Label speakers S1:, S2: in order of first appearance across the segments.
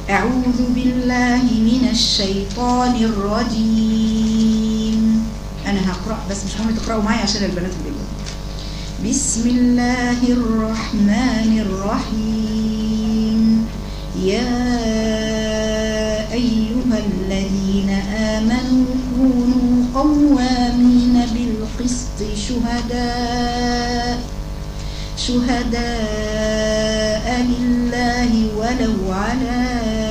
S1: أعوذ بالله من الشيطان الرجيم. أنا هقرأ بس مش مهم تقرأوا معي عشان البنات اللي جوا. بسم الله الرحمن الرحيم. يا أيها الذين آمنوا كونوا قوامين بالقسط شهداء لله ولو على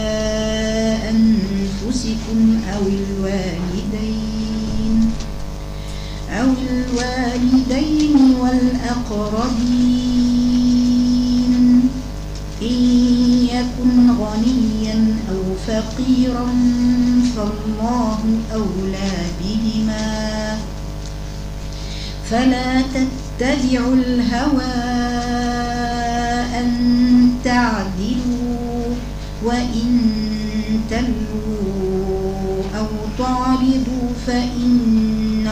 S1: أنفسكم أو الوالدين والأقربين إن يكن غنيا أو فقيرا فالله أولى بهما فلا تتبعوا الهوى أن تعدلوا وإن تلووا أو تعرضوا فإن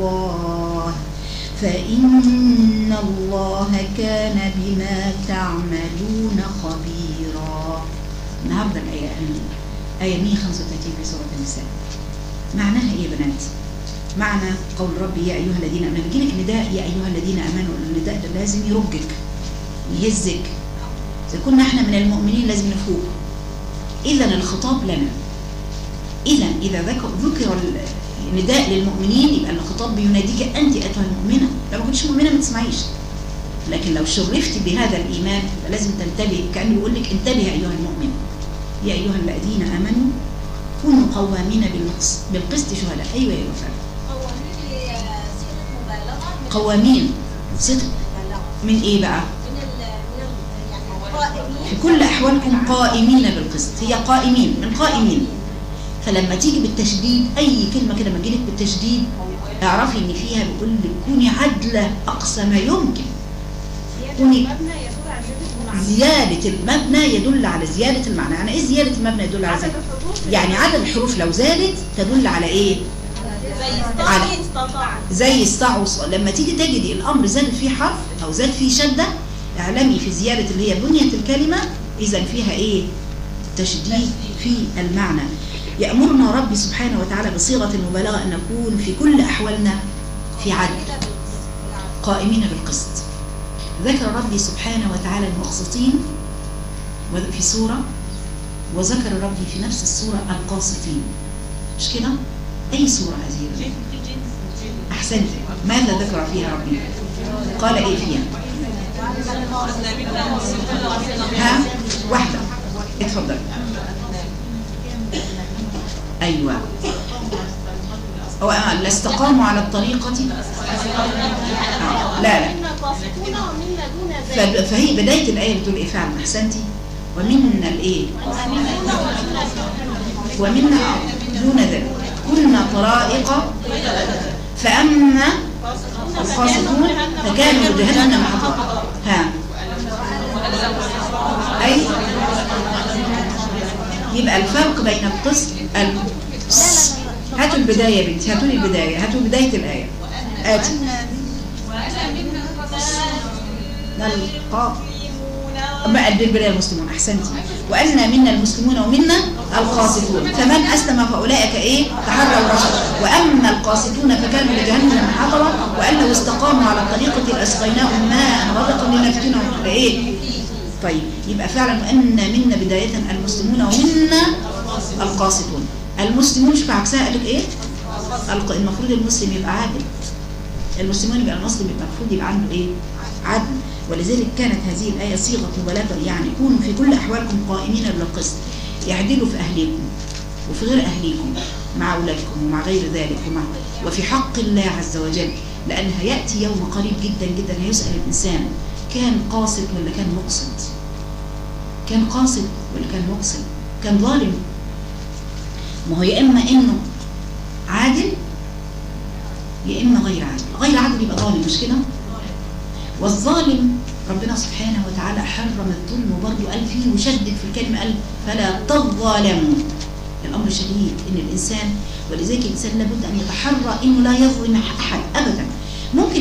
S1: الله كان بما تعملون خبيرا. النهارده آية 135 في سورة النساء. معناها إيه يا بنات؟ معنى قول ربي يا أيها الذين آمنوا. بيجيلك نداء يا أيها الذين آمنوا، النداء ده لازم يرجك يهزك. إذا كنا احنا من المؤمنين لازم نفوق. إذا الخطاب لنا. إذا ذكر النداء للمؤمنين يبقى الخطاب بيناديك أنت أيتها المؤمنة. لو ما كنتش مؤمنة ما تسمعيش، لكن لو شرفت بهذا الإيمان لازم تنتبه، كأنه يقول لك انتبه أيها المؤمن. يا أيها الذين آمنوا كونوا قوامين بالقسط شهداء. أيوة يا وفاء. قوامين صدق من إيه بقى؟ في كل أحوالكم قائمين بالقسط. هي قائمين من قائمين. فلما تيجي بالتشديد أي كلمة كده ما تجيلك بالتشديد اعرفي إن فيها بيقول لك كوني عدلة أقصى ما يمكن. كوني زيادة المبنى يدل على زيادة المعنى. يعني إيه زيادة المبنى يدل على زيادة؟ يعني عدد الحروف لو زادت تدل على إيه؟ زي استطاع. لما تيجي تجدي الأمر زاد فيه حرف أو زاد فيه شدة اعلمي في زيادة اللي هي بنية الكلمة إذا فيها إيه؟ تشديد في المعنى. يأمرنا ربي سبحانه وتعالى بصيغة المبالغة أن نكون في كل أحوالنا في عدل قائمين بالقسط. ذكر ربي سبحانه وتعالى المقسطين في سورة، وذكر ربي في نفس السورة القاسطين. مش كده؟ أي سورة هذه؟ أحسنت. ماذا ذكر فيها ربي؟ قال إيه فيها؟ ها؟ واحدة اتفضل. أيوة. لا استقاموا على الطريقة. لا فهي بداية الآية بتقول إيه فعلا؟ أحسنتي. ومنا الإيه؟ ومنا دون ذلك كنا طرائق فأما القاسطون فكانوا لجهنم حطبا. ها أي يبقى الفرق بين القسط هاتوا البداية يا بنتي، هاتوا لي البداية، هاتوا بداية الآية. آتي نلقى ما قد البداية المسلمون. أحسنتي. وأن منا المسلمون ومنا القاسطون فمن أسلم فأولئك إيه؟ تحروا الرشد. وأما القاسطون فكانوا لجهنم حطبا وأن لو استقاموا على الطريقة لأسقيناهم ماء غدقا لنفتنهم إيه؟ طيب يبقى فعلا وأن منا بداية المسلمون ومنا القاسطون. المسلمون مش بعكسها قالك إيه؟ المفروض المسلم يبقى عادل. المسلمون يبقى المسلم يبقى المفروض يبقى عنده إيه؟ عدل. ولذلك كانت هذه الآية صيغة مبالغة، يعني كونوا في كل أحوالكم قائمين بالقسط. يعدلوا في أهليكم وفي غير أهليكم، مع أولادكم ومع غير ذلك وفي حق الله عز وجل، لأن هيأتي يوم قريب جدا جدا هيسأل الإنسان كان قاصد ولا كان مقصد؟ كان قاصد ولا كان مقصد؟ كان ظالم؟ ما هو يا إما إنه عادل يا إما غير عادل. غير عادل يبقى ظالم، مش كده؟ والظالم ربنا سبحانه وتعالى حرم الظلم وبرضه قال فيه وشدد في الكلمة قال فلا تظالموا. الأمر شديد إن الإنسان، ولذلك الإنسان لابد أن يتحرى إنه لا يظلم أحد أبدا. ممكن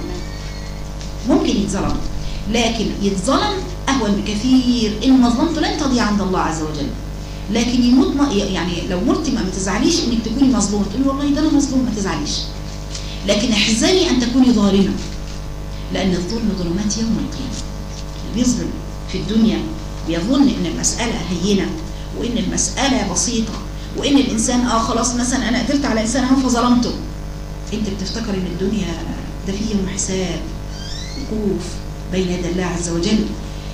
S1: يتظلم لكن يتظلم أهون بكثير إن مظلمته لن تضيع عند الله عز وجل. لكن يموت يعني لو مت ما تزعليش انك تكوني مظلومه، تقولي والله ده انا مظلوم، ما تزعليش، لكن احزني ان تكوني ظالمه، لان الظلم ظلمات يوم القيامه. اللي بيظلم في الدنيا بيظن ان المساله هينه وان المساله بسيطه وان الانسان خلاص مثلا انا قدرت على انسان اهو فظلمته. انت بتفتكر ان الدنيا ده فيه يوم حساب وقوف بين يدي الله عز وجل.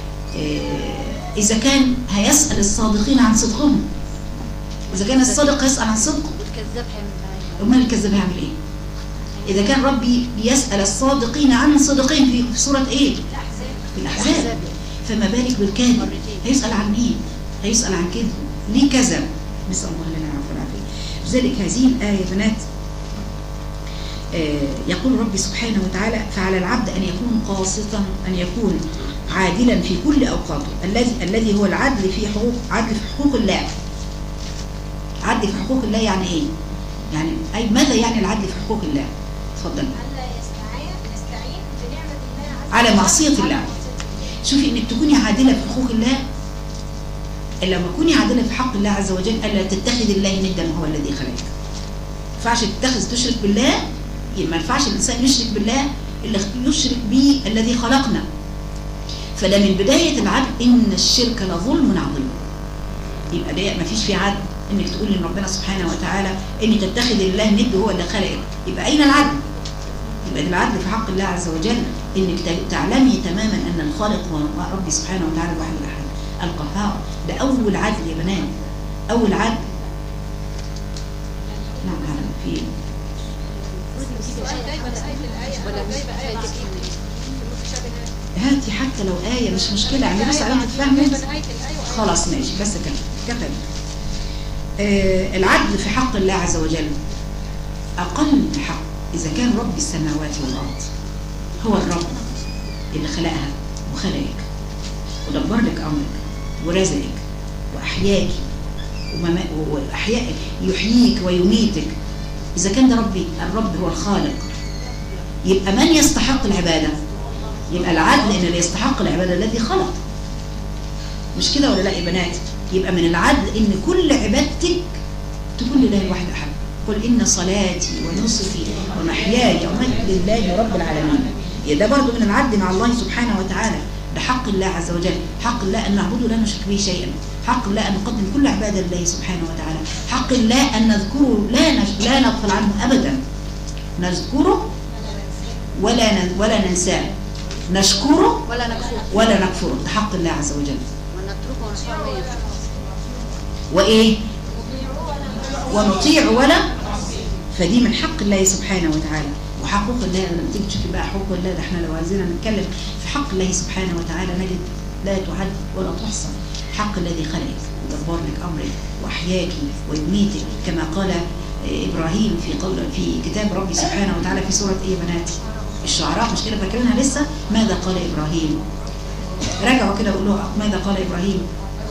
S1: إذا كان هيسأل الصادقين عن صدقهم، إذا كان الصادق هيسأل عن صدقه، أمال الكذاب هيعمل إيه؟ إذا كان ربي يسأل الصادقين عن صدقهم في سورة إيه؟ في الأحزاب، فما بالك بالكاذب؟ هيسأل عن إيه؟ هيسأل عن كذب، ليه كذب؟ نسأل الله لنا العفو والعافية. لذلك هذه الآية يا بنات يقول ربي سبحانه وتعالى: فعلى العبد أن يكون قاسطا، أن يكون عادلا في كل أوقاته، الذي هو العدل في حقوق الله. عدل في حقوق الله يعني إيه؟ يعني أي ماذا يعني العدل في حقوق الله؟ اتفضل.
S2: نستعين بنعمة الله
S1: على معصية الله. شوفي إنك تكوني عادلة في حقوق الله، لما تكوني عادلة في حق الله عز وجل ألا تتخذ الله ندا وهو الذي خلقك. ما ينفعش تشرك بالله، ما ينفعش الإنسان يشرك بالله اللي يشرك به الذي خلقنا. فده من بداية العدل، إن الشرك لظلم عظيم. يبقى ده ما فيش فيه عدل إنك تقول إن ربنا سبحانه وتعالى إن تتخذ الله ند وهو اللي خلقك. يبقى أين العدل؟ يبقى العدل في حق الله عز وجل إنك تعلمي تماما أن الخالق هو ربي سبحانه وتعالى الواحد الأحد القهار. ده أول عدل يا بنات، أول عدل. نعم في هاتي حتى لو آية مش مشكلة، يعني بس على تفهمي خلاص ماشي، بس كتب. العدل في حق الله عز وجل أقل حق إذا كان رب السماوات والأرض هو الرب اللي خلقها وخلقك ودبر لك أمرك ورزقك وأحياك وأحياك، يحييك ويميتك. إذا كان ده ربي، الرب هو الخالق، يبقى من يستحق العبادة؟ يبقى العدل إن اللي يستحق العبادة الذي خلق. مش كده ولا لا يا بنات؟ يبقى من العدل إن كل عبادتك تكون لله الواحد أحد. قل إن صلاتي ونسكي ومحياي ومماتي لله رب العالمين. ده برضو من العدل مع الله سبحانه وتعالى. ده حق الله عز وجل، حق الله أن نعبده لا نشرك به شيئا، حق الله أن نقدم كل عبادة لله سبحانه وتعالى، حق الله أن نذكره لا نغفل عنه أبدا، نذكره ولا ننساه، نشكره ولا نكفره. ده حق الله عز وجل. وإيه؟ ونطيع ولا، فدي من حق الله سبحانه وتعالى. وحقوق الله لما تيجي تشوفي بقى حقوق الله، ده احنا لو عايزين نتكلم في حق الله سبحانه وتعالى نجد لا تعد ولا تحصى. حق الذي خلقك ودبر لك امرك واحياك ويميتك، كما قال ابراهيم في كتاب ربي سبحانه وتعالى في سوره ايه يا بنات؟ الشعراء، مش كده فاكرينها لسه؟ ماذا قال ابراهيم؟ راجعوا كده وقولوا ماذا قال ابراهيم؟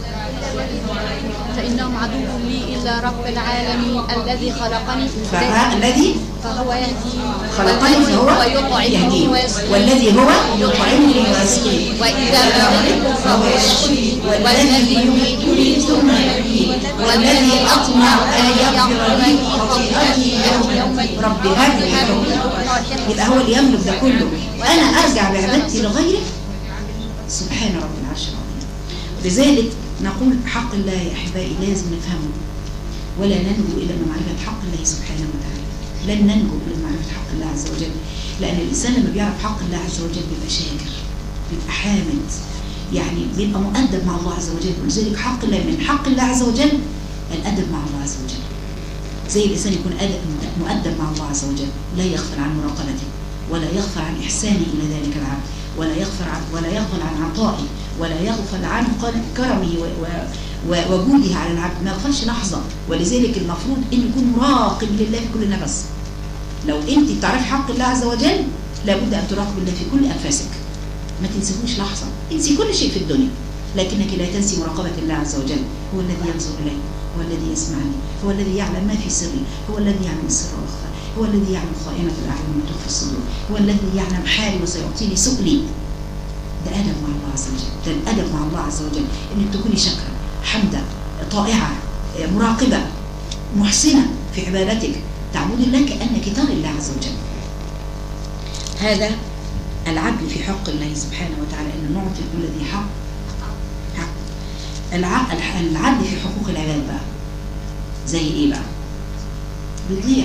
S2: فإنهم عدو لي إلا رب العالمين الذي خلقني فهو يهدي،
S1: خلقني فهو يهدي، والذي هو يطعمني ويسقيني، وإذا مرضت فهو يشفيني، والذي يميتني ثم يحييني، والذي أطمع أن يغفر لي خطيئتي يوم رب هب لي حكما. يبقى هو اللي يملك ده كله، وأنا أرجع بعبادتي لغيره سبحان رب العرش العظيم. لذلك نقول حق الله يا أحبائي لازم نفهمه، ولا ننجو إلا بمعرفة حق الله سبحانه وتعالى. لن ننجو إلا بمعرفة حق الله عز وجل، لأن الإنسان لما بيعرف حق الله عز وجل بيبقى شاكر، بيبقى حامد، يعني بيبقى مؤدب مع الله عز وجل. ولذلك حق الله من حق الله عز وجل الأدب مع الله عز وجل. زي الإنسان يكون مؤدب مع الله عز وجل، لا يغفل عن مراقبته، ولا يغفل عن إحسانه إلى ذلك العبد، ولا يغفل عن عطائه، ولا يغفل عن كرمه ووجوده على العبد، ما يغفلش لحظة. ولذلك المفروض أن يكون مراقب لله في كل نفس. لو أنت بتعرف حق الله عز وجل لابد أن تراقب الله في كل أنفاسك، ما تنسيهوش لحظة. انسي كل شيء في الدنيا لكنك لا تنسي مراقبة الله عز وجل. هو الذي ينظر إلي، هو الذي يسمعني، هو الذي يعلم ما في سري، هو الذي يعلم السر والأخفى، هو الذي يعلم خائنة الأعين وما تخفي الصدور، هو الذي يعلم حالي وسيعطيني سؤلي. ده أدب مع الله عز وجل، ده الأدب مع الله عز وجل، إنك تكوني شاكرة حمدا طائعة مراقبة محسنة في عبادتك، تعبد الله كأنك ترى الله عز وجل. هذا العدل في حق الله سبحانه وتعالى، أن نعطي كل ذي حق حق. العدل في حقوق العباد بقى زي ايه بقى؟ بيضيع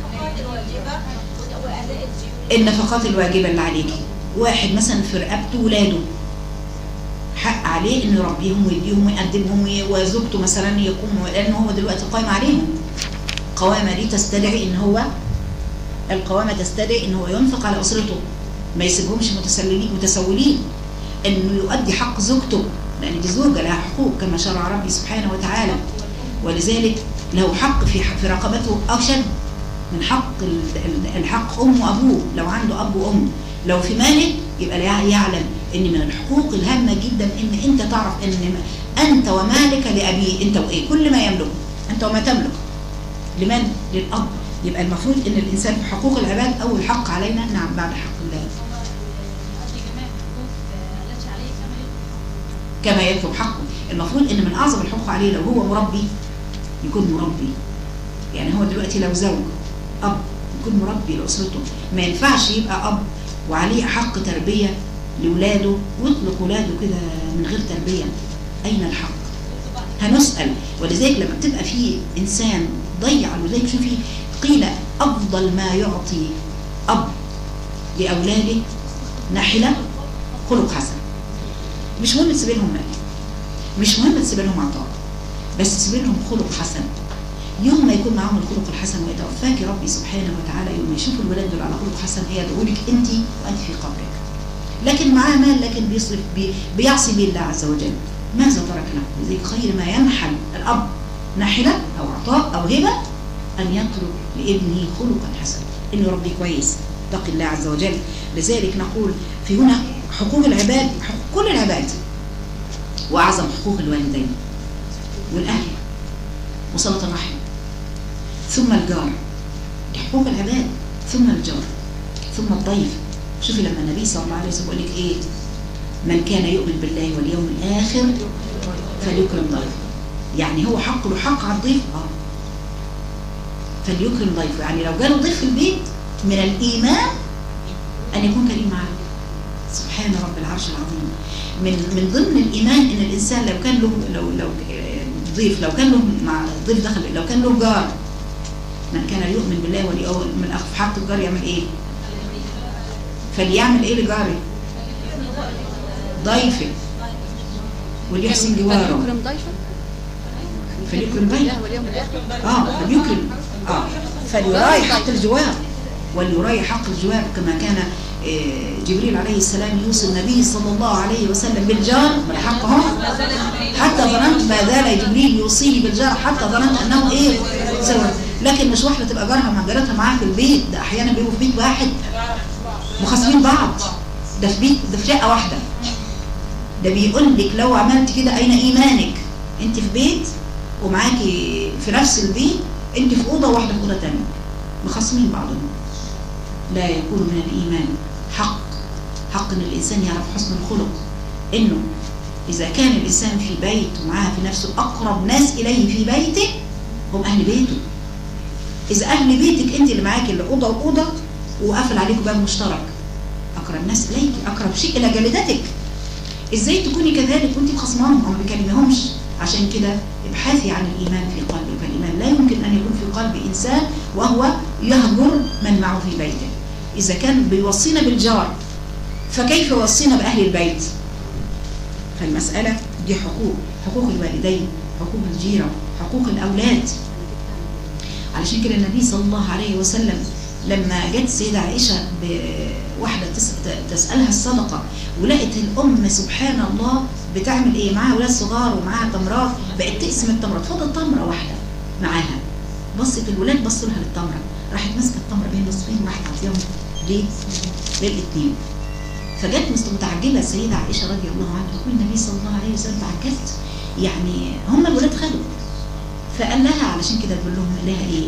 S1: النفقات الواجبة اللي عليكي. واحد مثلا في رقبته ولاده، حق عليه انه يربيهم ويديهم ويقدمهم، وزوجته مثلا يقوم، لان هو دلوقتي قائم عليهم. القوامة دي تستدعي ان هو، القوامة تستدعي ان هو ينفق على اسرته، ما يسيبهمش متسولين، انه يؤدي حق زوجته، لان دي زوجة لها حقوق كما شرع ربي سبحانه وتعالى. ولذلك له حق في رقبته اشد من حق الحق أم وأبوه، لو عنده أب وأم. لو في مالك يبقى يعلم ان من الحقوق الهامة جدا ان انت تعرف ان انت ومالك لأبيه، انت وايه كل ما يملك انت وما تملك لمن؟ للأب. يبقى المفروض ان الانسان في حقوق العباد اول حق علينا نعم بعد حق الله كما يطلب حقه. المفروض ان من اعظم الحقوق عليه لو هو مربي يكون مربي، يعني هو دلوقتي لو زوج اب يكون مربي لأسرته. ما ينفعش يبقى اب وعليه حق تربية لولاده ويطلق ولاده كده من غير تربية. أين الحق؟ هنسأل. ولذلك لما بتبقى فيه إنسان ضيع، ولذلك شوفي قيل أفضل ما يعطي أب لأولاده ناحلة خلق حسن. مش مهم تسيب لهم مال، مش مهم تسيب لهم عطاء، بس تسيب لهم خلق حسن. يوم ما يكون معهم الخلق الحسن ويتوفاك ربي سبحانه وتعالى، يوم ما يشوف الولاد دول على خلق حسن هيدعوا لك انت وانت في قبرك. لكن معاه مال لكن بيصرف بيعصي به الله عز وجل، ماذا ترك له؟ لذلك خير ما ينحل الاب ناحله او عطاء او هبه ان يترك لابنه خلقا حسنا، انه يربي كويس اتقي الله عز وجل. لذلك نقول في هنا حقوق العباد، حقوق كل العباد، واعظم حقوق الوالدين والاهل وصلة الرحم، ثم الجار. دي حقوق العباد، ثم الجار، ثم الضيف. شوفي لما النبي صلى الله عليه وسلم يقول لك ايه؟ من كان يؤمن بالله واليوم الاخر فليكرم ضيفه. يعني هو حق له حق على الضيف، فليكرم ضيفه. يعني لو جاله ضيف في البيت من الايمان ان يكون كريم معاه. سبحان رب العرش العظيم. من ضمن الايمان ان الانسان لو كان له لو ضيف، لو كان له مع ضيف دخل، لو كان له جار، من كان يؤمن بالله واليوم من في حق الجار يعمل ايه؟ فليعمل ايه لجاره؟ ضيفه وليحسن جواره.
S2: فليكرم ضيفه،
S1: فليكرم ضيفه فليكرم فليراعي حق الجوار، وليراعي حق الجوار كما كان جبريل عليه السلام يوصي النبي صلى الله عليه وسلم بالجار من حقهم، حتى ظننت ما زال جبريل يوصيه بالجار حتى ظننت انه ايه زوج. لكن مش واحده تبقى جارها مع جارتها معاها في البيت، ده احيانا بيبقوا في بيت واحد مخاصمين بعض، ده في بيت، ده في شقه واحده. ده بيقول لك لو عملت كده اين ايمانك؟ انت في بيت ومعاكي في نفس البيت، انت في اوضه واحده في اوضه ثانيه مخاصمين بعضهم، لا يكون من الايمان. حق ان الانسان يعرف حسن الخلق، انه اذا كان الانسان في بيت ومعاه في نفسه اقرب ناس اليه في بيته هم اهل بيته. اذا اهل بيتك انت اللي معاكي اللي اوضه واوضه وقافل عليكم باب مشترك، اقرب ناس اليك، اقرب شيء الى جلدتك، ازاي تكوني كذلك وانت خصمانهم او ما بتكلميهمش؟ عشان كده ابحثي عن الايمان في قلبك. فالايمان لا يمكن ان يكون في قلب انسان وهو يهجر من معه في بيته. اذا كان بيوصينا بالجار فكيف يوصينا باهل البيت؟ فالمساله دي حقوق الوالدين، حقوق الجيره، حقوق الاولاد. علشان كده النبي صلى الله عليه وسلم لما جت السيدة عائشة بواحدة تسألها الصدقة، ولقت الأم سبحان الله بتعمل إيه؟ معاها ولاد صغار ومعاها تمرات، بقت تقسم التمرات، فضل تمرة واحدة معاها. بصت الولاد بصوا لها للتمرة، راحت ماسكة التمرة بين نصفين وراحت عطيهم للاثنين. فجت متعجبة السيدة عائشة رضي الله عنها تقول النبي صلى الله عليه وسلم تعجبت، يعني هم الولاد خدوا. فقال لها علشان كده تقول لهم لها إيه؟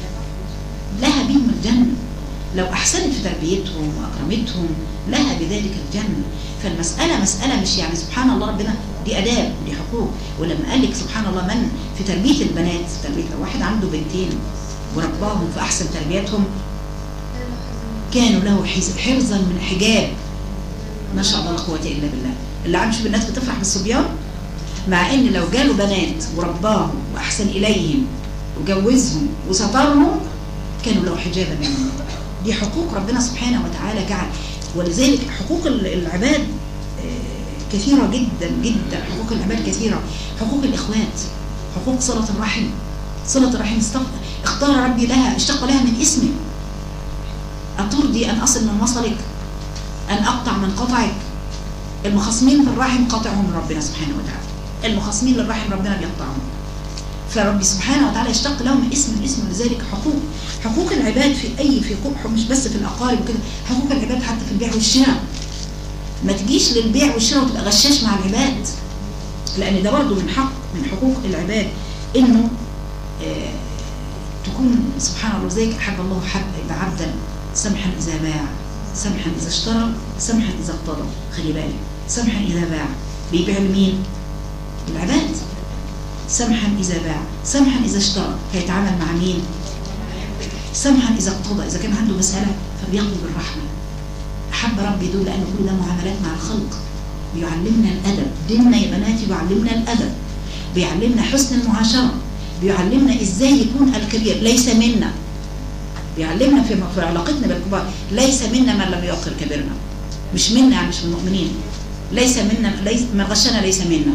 S1: لها بهم الجنة، لو أحسنت في تربيتهم وأكرمتهم لها بذلك الجنة. فالمسألة مسألة مش يعني سبحان الله ربنا دي اداب، دي حقوق. ولما قال لك سبحان الله من في تربيه البنات، في تربيه لو واحد عنده بنتين ورباهم في احسن تربيتهم كانوا له حرزا من حجاب، ما شاء الله لا قوه الا بالله. اللي عم شوف الناس بتفرح بالصبيان، مع ان لو جالوا بنات ورباهم واحسن اليهم وجوزهم وسترهم كانوا له حجابا منهم. دي حقوق ربنا سبحانه وتعالى جعل. ولذلك حقوق العباد كثيرة جدا جدا. حقوق العباد كثيرة. حقوق الإخوات، حقوق صلة الرحم. صلة الرحم اختار ربي لها، اشتق لها من اسمه. أترضي أن أصل من وصلك، أن أقطع من قطعك. المخاصمين في الرحم قطعهم من ربنا سبحانه وتعالى، المخاصمين للرحم ربنا بيقطعهم. فربي سبحانه وتعالى يشتق لهم اسم. لذلك حقوق العباد في مش بس في الأقارب وكده، حقوق العباد حتى في البيع والشراء. ما تجيش للبيع والشراء وتبقى غشاش مع العباد، لأن ده برضه من حقوق العباد إنه تكون سبحان الله. زيك أحب الله عبدا سمحا إذا باع، سمحا إذا اشترى، سمحا إذا اقتضى. خلي بالك، سمحا إذا باع بيبيع لمين؟ العباد. سمحا إذا باع، سمحا إذا اشترى، هيتعامل مع مين؟ سمحا إذا اقتضى، إذا كان عنده مسألة فبيقضي بالرحمة. أحب ربي دول لأن كل ده معاملات مع الخلق. بيعلمنا الأدب، ديننا يا بناتي بيعلمنا الأدب، بيعلمنا حسن المعاشرة، بيعلمنا إزاي يكون الكبير ليس منا. بيعلمنا في علاقتنا بالكبار ليس منا من لم يوقر كبيرنا. مش منا يعني مش من المؤمنين. ليس منا، من غشنا ليس منا.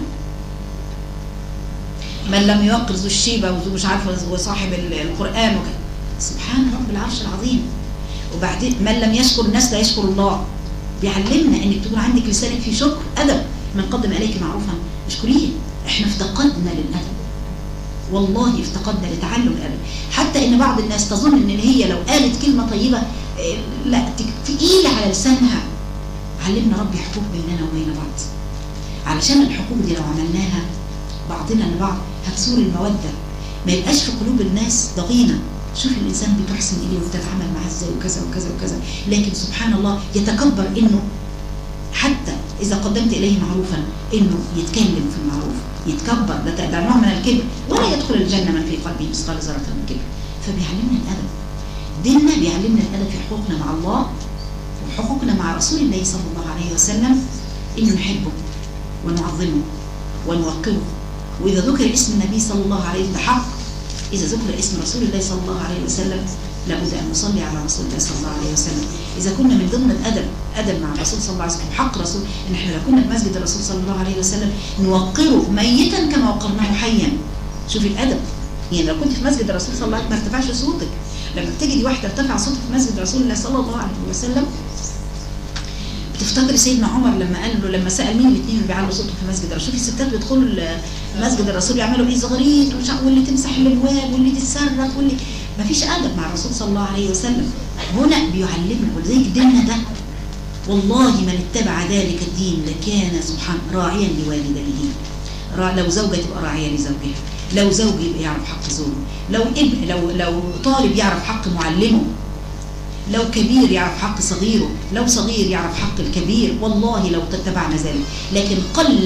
S1: من لم يوقر ذو الشيبة وذو مش عارفه وصاحب القرآن وكذا. سبحان رب العرش العظيم. وبعدين من لم يشكر الناس لا يشكر الله. بيعلمنا انك تكون عندك لسانك في شكر، ادب. من قدم اليك معروفا اشكريه. احنا افتقدنا للادب، والله افتقدنا لتعلم الادب. حتى ان بعض الناس تظن ان هي لو قالت كلمه طيبه لا تقيل على لسانها. علمنا ربي حقوق بيننا وبين بعض، علشان الحقوق دي لو عملناها بعضنا لبعض هتثور الموده، ما يبقاش في قلوب الناس ضغينه. شوف الإنسان بتحسن إليه وبتتعامل معه إزاي وكذا وكذا وكذا، لكن سبحان الله يتكبر إنه حتى إذا قدمت إليه معروفا إنه يتكلم في المعروف، يتكبر. ده نوع من الكبر. ولا يدخل الجنة من في قلبه مثقال ذرة من كبر. فبيعلمنا الأدب. ديننا بيعلمنا الأدب في حقوقنا مع الله وحقوقنا مع رسول الله صلى الله عليه وسلم، إنه نحبه ونعظمه ونوقره. وإذا ذكر اسم النبي صلى الله عليه وسلم حق، إذا ذكر اسم رسول الله صلى الله عليه وسلم لابد أن نصلي على رسول الله صلى الله عليه وسلم. إذا كنا من ضمن الأدب مع الرسول صلى الله عليه وسلم، حق رسول إن إحنا لو كنا في مسجد الرسول صلى الله عليه وسلم نوقره ميتا كما وقرناه حيا. شوفي الأدب. يعني لو كنت في مسجد الرسول صلى الله عليه وسلم ما ارتفعش صوتك. لما تجدي واحدة ارتفع صوتك في مسجد رسول الله صلى الله عليه وسلم بتفتكري سيدنا عمر لما قال له، لما سأل مين الاثنين اللي بيعلوا صوتهم في مسجد الرسول. شوفي الستات بيدخلوا مسجد الرسول يعملوا ايه، زغريت واللي تمسح الابواب واللي تتصرف واللي ما فيش ادب مع الرسول صلى الله عليه وسلم. هنا بيعلمنا. ولذلك ديننا ده والله من اتبع ذلك الدين لكان سبحان راعيا لوالديه. لو زوجة تبقى راعية لزوجها، لو زوج يبقى يعرف حق زوجه، لو طالب يعرف حق معلمه، لو كبير يعرف حق صغيره، لو صغير يعرف حق الكبير. والله لو تتبعنا ذلك. لكن قل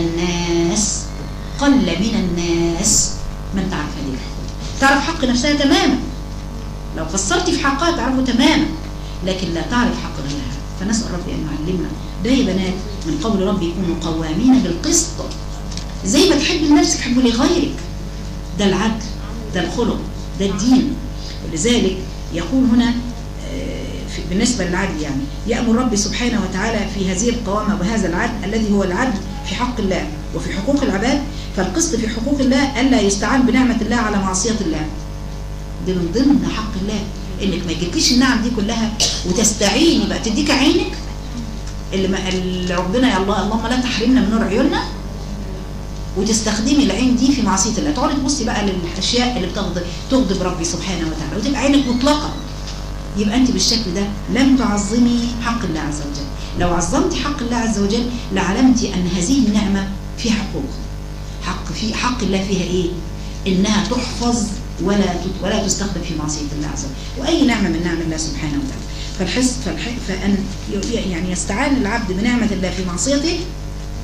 S1: من الناس من تعرف هذه الحقوق. تعرف حق نفسها تماما، لو قصرتي في حقها تعرفه تماما، لكن لا تعرف حق غيرها. فنسأل ربي أن يعلمنا ده يا بنات. من قول ربي يكونوا قوامين بالقسط. زي ما تحب لنفسك حبوا لغيرك. ده العدل، ده الخلق، ده الدين. ولذلك يقول هنا بالنسبة للعدل، يعني يأمر ربي سبحانه وتعالى في هذه القوامة وهذا العدل الذي هو العدل في حق الله وفي حقوق العباد. فالقسط في حقوق الله ألا يستعان بنعمة الله على معصية الله. ده من ضمن حق الله، إنك ما يجيكيش النعم دي كلها وتستعيني بقى تديك عينك اللي ربنا يا الله اللهم لا تحرمنا من نور عيوننا، وتستخدمي العين دي في معصية الله. تقعدي تبصي بقى للأشياء اللي تغضب ربي سبحانه وتعالى وتبقى عينك مطلقة. يبقى أنت بالشكل ده لم تعظمي حق الله عز وجل. لو عظمتي حق الله عز وجل لعلمتي أن هذه النعمة فيها حقوق. في حق الله فيها إيه؟ إنها تحفظ ولا تستخدم في معصية الله عز وجل. وأي نعمة من نعم الله سبحانه وتعالى. فأن يعني يستعان العبد بنعمة الله في معصيته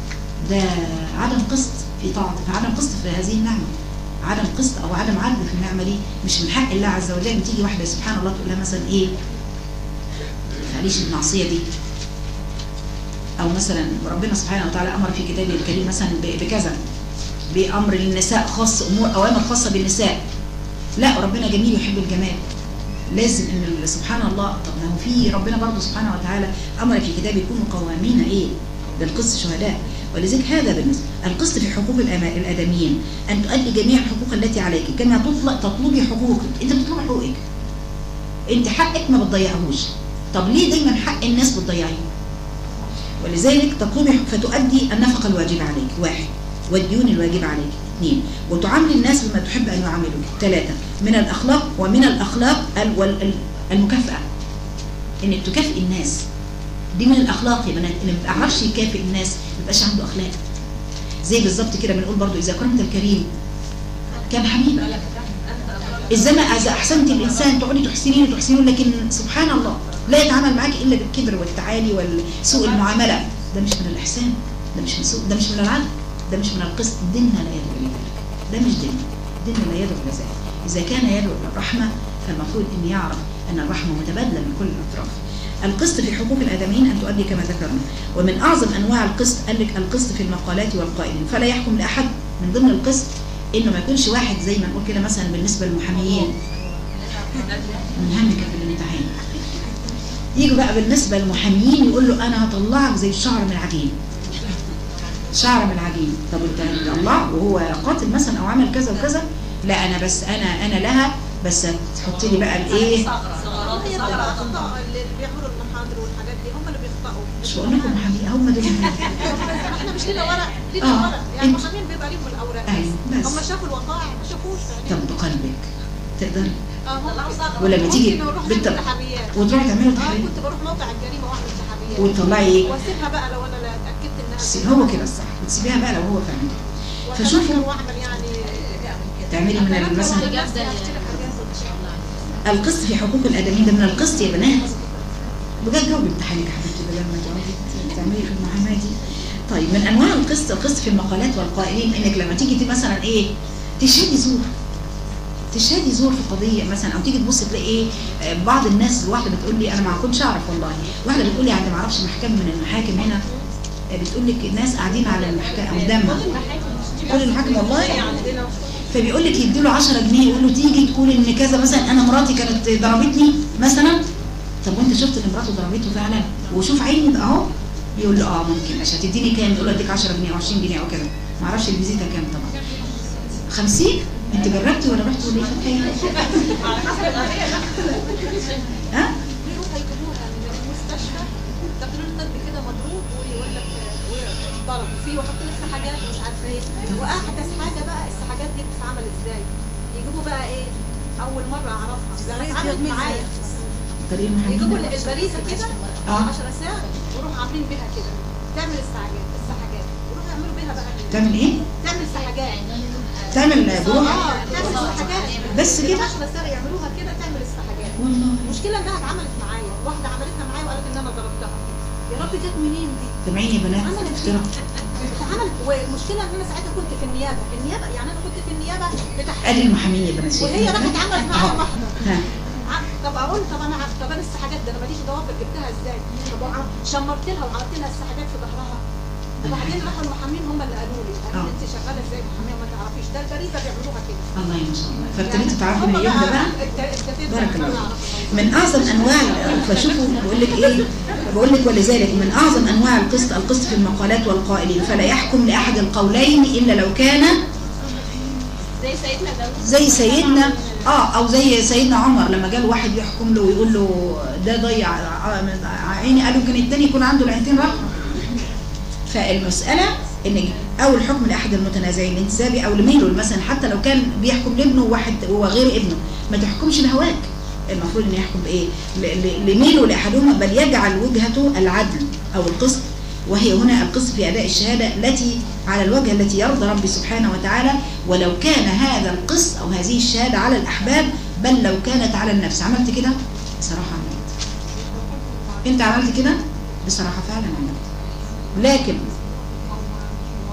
S1: ده عدم قسط في طاعته، عدم قسط في هذه النعمة، عدم قسط او عدم عدل في النعمة دي. مش من حق الله عز وجل تيجي واحدة سبحان الله تقول لها مثلا ايه معليش المعصية دي، او مثلا ربنا سبحانه وتعالى امر في كتابه الكريم مثلا بكذا، بامر للنساء خاص، اوامر خاصة بالنساء. لا، ربنا جميل يحب الجمال، لازم ان سبحان الله. طب ما هو في ربنا برضه سبحانه وتعالى امر في كتابه يكونوا قوامين ايه بالقسط شهداء. ولذلك هذا بالنسبه القسط في حقوق الادميين، ان تؤدي جميع الحقوق التي عليك كما تطلبي حقوقك. انت بتطلبي حقوقك، انت حقك ما بتضيعهوش. طب ليه دايما حق الناس بتضيعيه؟ ولذلك تطلبي فتؤدي النفقه الواجبه عليك، 1، والديون الواجبه عليك، 2، وتعامل الناس بما تحب ان يعاملوك، 3، من الاخلاق، ومن الاخلاق المكافاه، انك تكافئ الناس. دي من الاخلاق يا بنات، اللي ما بيعرفش يكافئ الناس ما بيبقاش عنده اخلاق. زي بالظبط كده بنقول برضو اذا كرمت الكريم كان حبيبا. اذا احسنت الانسان تقعدي تحسنين وتحسنين، لكن سبحان الله لا يتعامل معاك الا بالكبر والتعالي وسوء المعامله. ده مش من الاحسان، ده مش من سوء، ده مش من العدل، ده مش من القسط. ديننا لا يدعو الى ذلك، ده مش ديننا لا يدعو الى ذلك. اذا كان يدعو الى الرحمه فالمفروض ان يعرف ان الرحمه متبادله من كل الاطراف. القسط في حقوق الادميين ان تؤدي كما ذكرنا. ومن اعظم انواع القسط قال لك القسط في المقالات والقائلين، فلا يحكم لاحد. من ضمن القسط انه ما يكونش واحد زي ما نقول كده مثلا بالنسبه للمحاميين منهمكه في الامتحان، يجوا بقى بالنسبه للمحاميين يقول له انا هطلعك زي الشعر من العجين، شعر من العجين. طب انت الله وهو قاتل مثلا او عمل كذا وكذا، لا انا بس انا لها، بس تحط لي بقى الايه
S3: اللي بيعملوا المحاضر والحاجات دي هم اللي بيخطئوا.
S1: مش بقول لكم محامين هم دول
S3: احنا مش لنا ورق، لنا ورق يعني المحامين بيبقى ليهم الاوراق. هم شافوا الوقائع ما شافوش.
S1: طب بقلبك تقدري
S3: هم
S1: ولما تيجي وتروحي تعملي
S3: تحريات. كنت بروح موقع الجريمه واعمل تحريات
S1: وتطلعي ايه
S3: واسيبها بقى لو انا اتاكدت انها
S1: هو كده الصح، وتسيبيها بقى لو هو فعلا. فشوفوا
S3: واعمل يعني
S1: تعملي من مثلا القسط في حقوق الادميين. ده من القسط يا بنات بجد. جاوبي امتحانك يا حبيبتي بدل ما تقعدي تعملي في المحاماه دي. طيب من انواع القسط في المقالات والقائلين، انك لما تيجي مثلا ايه تشهدي زور في قضيه مثلا، او تيجي تبص تلاقي ايه بعض الناس. واحده بتقول لي انا ما كنتش اعرف والله، واحده بتقول لي انا ما اعرفش محكمه من المحاكم هنا، بتقول لك الناس قاعدين على المحكمه قدامها كل المحاكم والله، فبيقول لك يدي له 10 جنيه يقول له تيجي تقول ان كذا مثلا انا مراتي كانت ضربتني مثلا. طب وانت شفت ان مراته ضربته فعلا وشوف عيني ده اهو؟ يقول له ممكن. عشان تديني كام؟ يقول له اديك 10 جنيه او 20 جنيه او كده، ما اعرفش الفيزيتا كام طبعا. 50. انت جربتي ولا رحتي ولا ايه؟ ها؟
S3: هيجيبوها من المستشفى دكتور الطب كده مضروب ويقول لك ضرب فيه وحط لك حاجات مش عارفه ايه. واحدث حاجه بقى الحاجات دي بتتعمل ازاي؟ يجيبوا بقى ايه؟ اول مره اعرفها لما اتعاملت معايا يجيبوا البريزه كده 10 ساعه ويروحوا عاملين بيها كده تعمل السحاجات ويروحوا يعملوا بيها بقى.
S1: تعمل ايه؟
S3: تعمل سحاجات.
S1: تعمل بروح
S3: تعمل السحاجات
S1: بس كده
S3: 10 ساعه يعملوها كده تعمل السحاجات.
S1: والله
S3: المشكله انها اتعملت معايا، واحده عملتها معايا وقالت ان انا ضربتها. يا رب جت منين دي؟
S1: سامعيني يا بنات
S3: اتعملت. والمشكله ان انا ساعتها كنت في النيابه يعني انا كنت في النيابه
S1: ادي المحامين يا بنات
S3: وهي راحت عملت معايا واحده.
S1: ها
S3: طب اقول طب انا السحاجات ده انا ماليش ضوافر جبتها ازاي؟ طب شمرت لها وعملت لها السحاجات في ظهرها. وبعدين راحوا المحامين هم اللي قالوا لي انت شغاله ازاي محاميه وما تعرفيش ده البريزه بيعملوها كده.
S1: الله ما شاء الله. فابتديتي تعرفي من اليوم ده بقى بارك الله. من اعظم انواع فشوفوا بقول لك ولذلك من اعظم انواع القسط في المقالات والقائلين، فلا يحكم لاحد القولين الا لو كان زي سيدنا او زي سيدنا عمر لما جاء واحد يحكم له ويقول له ده ضيع عيني، قالوا يمكن الثاني يكون عنده العينتين رحمه. فالمساله ان او الحكم لاحد المتنازعين الانتسابي او لميله مثلا، حتى لو كان بيحكم لابنه واحد هو غير ابنه، ما تحكمش لهواك، المفروض ان يحكم بايه؟ لميله لاحدهما، بل يجعل وجهته العدل او القسط. وهي هنا القسط في اداء الشهاده التي على الوجه التي يرضى ربي سبحانه وتعالى، ولو كان هذا القسط او هذه الشهاده على الاحباب، بل لو كانت على النفس. عملت كده؟ بصراحه عملت. انت عملت كده؟ بصراحه فعلا عملت. لكن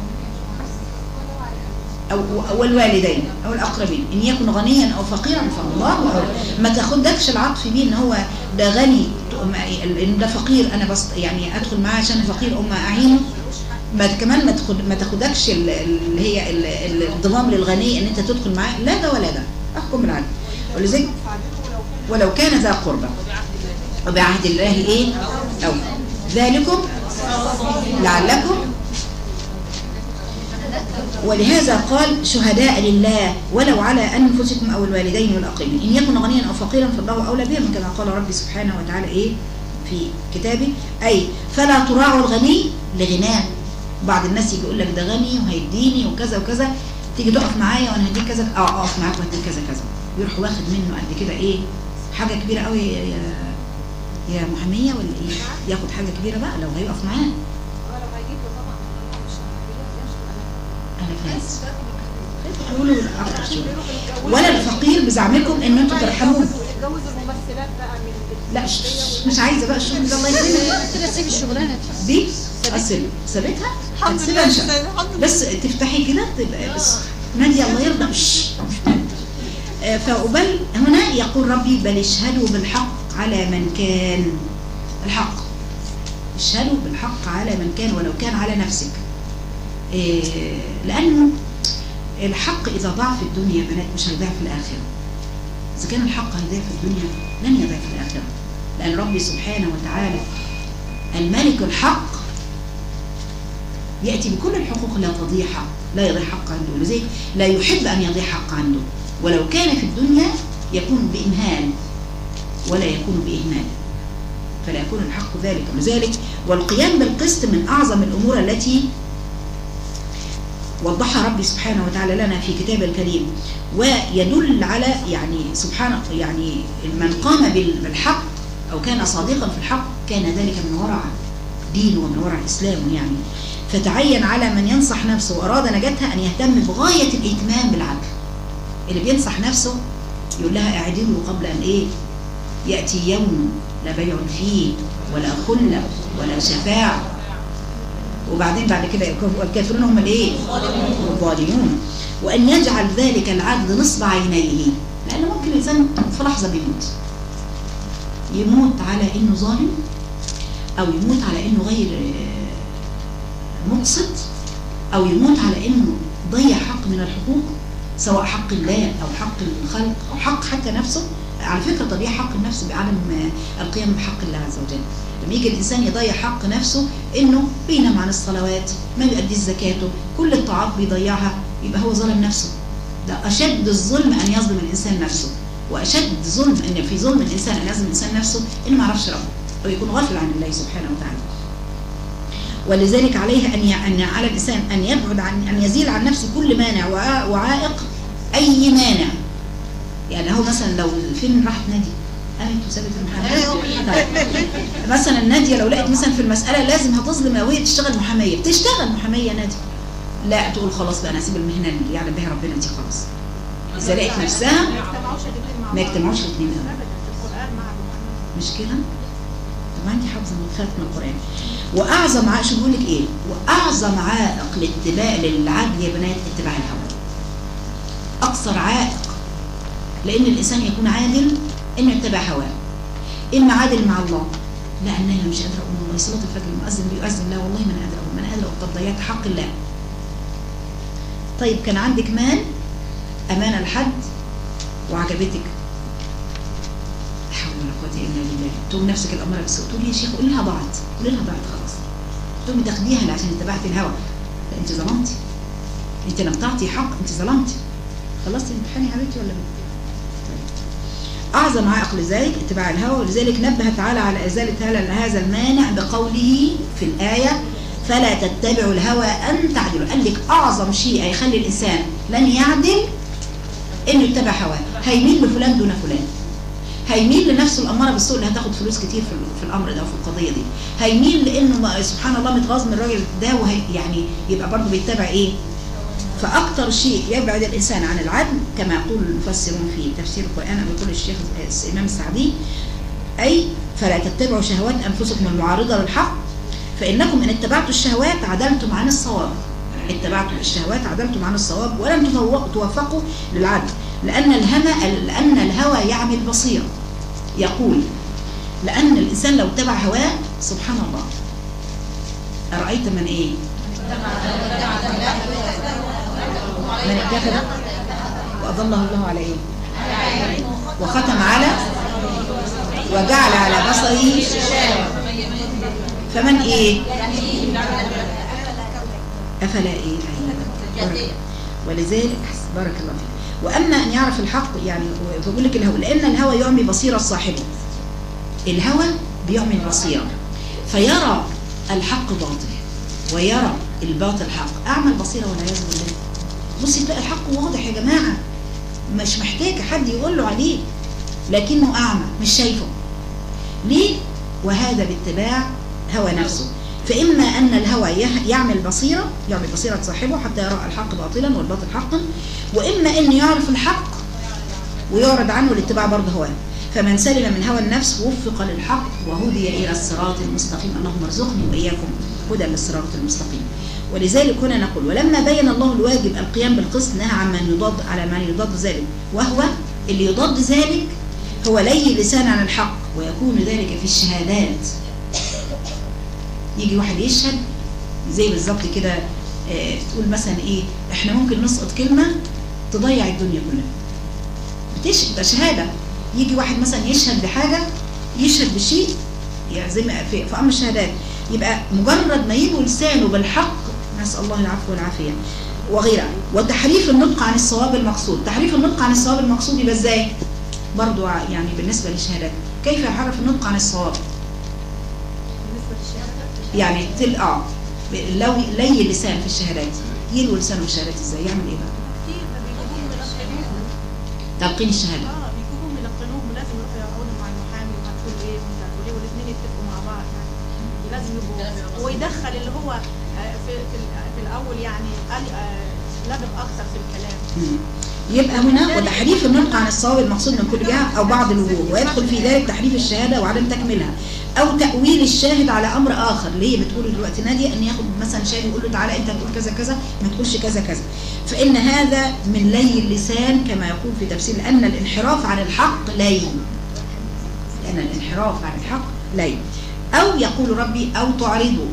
S1: أو الوالدين أو الأقربين، إن يكن غنيا أو فقيرا فالله أولى. ما تاخدكش العطف بيه إن هو ده غني إن ده فقير أنا بس يعني أدخل معاه عشان فقير أو أعينه. كمان ما تاخدكش اللي هي الانضمام للغني ان انت تدخل معاه، لا ده ولا ده، احكم بالعدل. ولذلك ولو كان ذا قربى وبعهد الله ايه او ذلكم لعلكم. ولهذا قال شهداء لله ولو على انفسكم او الوالدين والاقربين ان يكن غنيا او فقيرا فالله اولى بهم، كما قال ربي سبحانه وتعالى ايه في كتابه، اي فلا تراعوا الغني لغناه. بعض الناس يجي يقول لك ده غني وهيديني وكذا وكذا، تيجي تقف معايا وانا هديك كذا، اقف معاك وهديك كذا كذا، يروح واخد منه قد كده ايه حاجه كبيره قوي يا محاميه ولا ايه، ياخد حاجه كبيره بقى لو هيقف معاه.
S3: لو هيجيب له طبعا
S1: انا فاهم قولوا اكتر شويه. ولا الفقير بزعمكم ان انتوا ترحموه.
S3: يتجوز الممثلات بقى من
S1: لا مش عايزه بقى الشغل ده الله يكرمك.
S2: كده سيب الشغلانه
S1: دي سابتها هتسيبها ان شاء الله، بس تفتحي كده تبقى بس ناديه الله يرضى. فقبل هنا يقول ربي بل اشهدوا بالحق على من كان الحق، اشهدوا بالحق على من كان ولو كان على نفسك. لانه الحق اذا ضاع في الدنيا بنات مش هيضيع في الاخره. اذا كان الحق هيضيع في الدنيا لن يضيع في الاخره، لان ربي سبحانه وتعالى الملك الحق يأتي بكل الحقوق لا تضيع حق، لا يضيع حق عنده، ولذلك لا يحب أن يضيع حق عنده، ولو كان في الدنيا يكون بإمهال ولا يكون بإهمال، فلا يكون الحق ذلك. لذلك والقيام بالقسط من أعظم الأمور التي وضحها ربي سبحانه وتعالى لنا في كتابه الكريم، ويدل على يعني سبحانه يعني من قام بالحق أو كان صادقا في الحق كان ذلك من ورع دين ومن ورع الإسلام يعني. فتعين على من ينصح نفسه وأراد نجاتها أن يهتم بغاية الاهتمام بالعدل. اللي بينصح نفسه يقول لها اعدلوا قبل أن إيه يأتي يوم لا بيع فيه ولا خلة ولا شفاعة، وبعدين بعد كده الكافرون هم الإيه الظالمون. وأن يجعل ذلك العدل نصب عينيه، لأن ممكن الإنسان في لحظة يموت على إنه ظالم أو يموت على إنه غير مقسط، أو يموت على إنه ضيع حق من الحقوق، سواء حق الله أو حق الخلق أو حق حتى نفسه. على فكرة تضييع حق النفس بعدم القيام بحق الله عز وجل. لما يجي الإنسان يضيع حق نفسه إنه بينام عن الصلوات، ما بيؤدي زكاته، كل الطاعات بيضيعها، يبقى هو ظلم نفسه. ده أشد الظلم أن يظلم الإنسان نفسه، وأشد ظلم أن في ظلم الإنسان أن يظلم الإنسان نفسه إنه ما يعرفش ربه أو يكون غافل عن الله سبحانه وتعالى. ولذلك عليه أن على الإنسان أن يبعد عن أن يزيل عن نفسه كل مانع وعائق، أي مانع. يعني هو مثلا لو فين راحت نادية قامت وسابت المحامية، طيب مثلا نادية لو لقيت مثلا في المسألة لازم هتظلم قوية تشتغل محامية، بتشتغل محامية نادية، لا تقول خلاص بقى أنا أسيب المهنة اللي يعلم بها ربنا دي خلاص. إذا لقيت نفسها ما يجتمعوش الاثنين مش كده؟ طب عندي حافظة متخيلة من القرآن. وأعظم عائق شو بقول لك إيه؟ وأعظم عائق للاتباع للعدل يا بنات اتباع الهوى. أكثر عائق لأن الإنسان يكون عادل إنه يتبع هواه. إما عادل مع الله، لا أنا مش قادرة أقوم والله صلاة الفجر المؤذن بيؤذن، لا والله ما أنا قادرة أقوم، ما أنا قادرة أقوم، طب ضيعت حق الله. طيب كان عندك مال أمانة لحد وعجبتك، لا حول ولا قوة إلا بالله، تقوم نفسك الأمارة بالسوء، تقول يا شيخ قولي لها ضاعت، قولي لها ضاعت خلاص، تقومي تاخديها عشان اتبعتي الهوى، لا أنت ظلمتي، أنت لم تعطي حق، أنت ظلمتي. خلصتي الامتحان يا حبيبتي ولا لا؟ أعظم عائق لذلك اتباع الهوى. ولذلك نبه تعالى على إزالة هذا المانع بقوله في الآية فلا تتبعوا الهوى أن تعدلوا. قال لك أعظم شيء هيخلي الإنسان لن يعدل إنه يتبع هواه، هيميل لفلان دون فلان، هيميل لنفسه الأمارة بالسوء اللي هتاخد فلوس كتير في الأمر ده وفي القضية دي، هيميل لأنه سبحان الله متغاظ من الراجل ده يعني يبقى برضه بيتبع إيه. فأكثر شيء يبعد الإنسان عن العدل كما يقول المفسرون في تفسير القرآن، أو يقول الشيخ الإمام السعدي، أي فلا تتبعوا شهوات أنفسكم المعارضة للحق فإنكم إن اتبعتوا الشهوات عدلتم عن الصواب. اتبعتم الشهوات عدلتم عن الصواب ولم توفقوا للعدل، لأن الهوى يعمل بصيرة. يقول لأن الإنسان لو اتبع هواه سبحان الله، أرأيت من إيه؟ من اتخذ وأضله الله على إيه؟ وختم على وجعل على بصره فمن إيه؟ أفلا إيه؟ ولذلك بارك الله فيك. وأما أن يعرف الحق يعني بقول لك الهوى، لأن الهوى يعمي بصيرة صاحبه. الهوى بيعمي البصيرة فيرى الحق باطل ويرى الباطل حق، أعمى البصيرة والعياذ بالله. بصي تلاقي الحق واضح يا جماعة، مش محتاج حد يقول له عليه، لكنه أعمى مش شايفه. ليه؟ وهذا باتباع هوى نفسه. فإما أن الهوى يعمل بصيرة، يعمل بصيرة صاحبه حتى يرى الحق باطلا والباطل حقا، وإما أن يعرف الحق ويعرض عنه الاتباع برضه هواه. فمن سلم من هوى النفس وفق للحق وهدي إلى الصراط المستقيم. اللهم ارزقني وإياكم هدى للصراط المستقيم. ولذلك هنا نقول ولما بين الله الواجب القيام بالقسط نهى عن من يضاد على من يضاد ذلك، وهو اللي يضاد ذلك هو لي اللسان عن الحق، ويكون ذلك في الشهادات. يجي واحد يشهد زي بالظبط كده، تقول مثلا ايه، احنا ممكن نسقط كلمة تضيع الدنيا كلها، بتبقى شهادة. يجي واحد مثلا يشهد بحاجة، يشهد بشيء يعني زي ما في أمر الشهادات، يبقى مجرد ما يجوا لسانه بالحق، نسأل الله العفو والعافية وغيرها. وتحريف النطق عن الصواب المقصود. تحريف النطق عن الصواب المقصود يبقى ازاي؟ برضو يعني بالنسبة للشهادات كيف يحرف النطق عن الصواب؟ يعني لو لي اللسان في الشهادات، يلوي لسانه في الشهادات ازاي؟ يعمل ايه بقى؟ تلقين الشهاده
S3: بيجيبوهم يلقنوهم، ولازم يروحوا يقعدوا مع المحامي وهتقول ايه وانت هتقول ايه، والاثنين يتفقوا مع بعض يعني. لازم يبقوا ويدخل اللي هو في الاول يعني لبق اكثر في الكلام.
S1: يبقى هنا وتحريف النطق عن الصواب المقصود من كل جهه او بعض الوجوه، ويدخل في ذلك تحريف الشهاده وعدم تكملها، او تاويل الشاهد على امر اخر. اللي هي بتقول دلوقتي ناديه ان ياخد مثلا شاهد يقول له تعالى انت تقول كذا كذا، ما تقولش كذا كذا. فان هذا من لي اللسان كما يقول في تفسير، لان الانحراف عن الحق لي، لان الانحراف عن الحق لي. او يقول ربي او تعرضوا.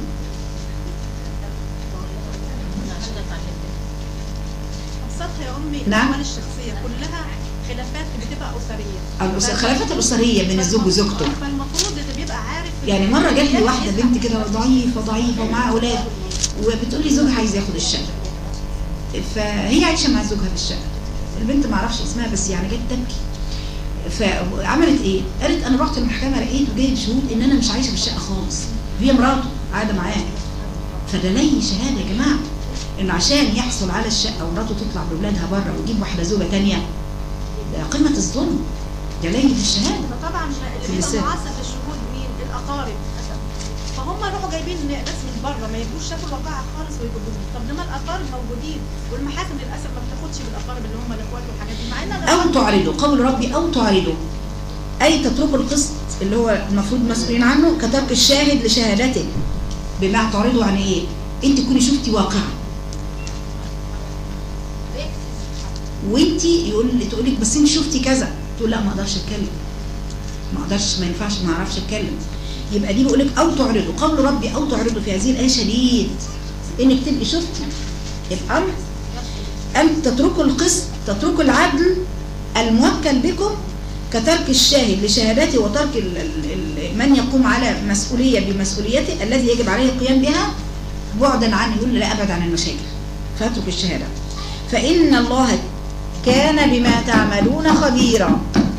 S3: يا أمي
S1: نعم.
S3: الأعمال الشخصية كلها خلافات بتبقى أسرية.
S1: الخلافات الأسرية بين الزوج وزوجته.
S3: فالمفروض إنه بيبقى عارف.
S1: يعني مرة جات لي واحدة بنت كده ضعيفة ومعاها أولاد، وبتقول لي زوجها عايز ياخد الشقة، فهي عايشة مع زوجها في الشقة. البنت ما اعرفش اسمها بس يعني جت تبكي. فعملت إيه؟ قالت أنا رحت المحكمة لقيته جايب شهود إن أنا مش عايشة في الشقة خالص، هي مراته قاعدة معاه. فده لي شهادة يا جماعة، انه عشان يحصل على الشقه ومراته تطلع باولادها بره ويجيب واحده زوجه ثانيه، ده قمه الظلم، ده ليله الشهاده.
S3: فطبعا اللي بيبقى معاصر للشهود مين؟ الاقارب. فهم راحوا جايبين ناس من بره ما يبقوش شافوا الواقعه خالص ويجيبوهم. طب لما الاقارب موجودين، والمحاكم للاسف ما بتاخدش بالاقارب اللي هم الاخوات والحاجات دي، مع ان
S1: او تعرضوا، قول ربي او تعرضوا، اي تتركوا القسط اللي هو المفروض مسؤولين عنه كترك الشاهد لشهادته. بما تعرضوا عن ايه؟ انت تكوني شفتي واقعه وانتي تقول لك بس انت شفتي كذا، تقول لا ما اقدرش اتكلم، ما اقدرش، ما ينفعش، ما اعرفش اتكلم. يبقى دي بقول لك او تعرضوا، قول ربي او تعرضوا في هذه الايه شديد، انك تبقي شفتي الامر. ان تتركوا القسط، تتركوا العدل الموكل بكم كترك الشاهد لشهادته، وترك من يقوم على مسؤوليه بمسؤوليته الذي يجب عليه القيام بها بعدا عنه. يقول لا ابعد عن المشاكل، فاترك الشهاده. فان الله كان بما تعملون خبيرا.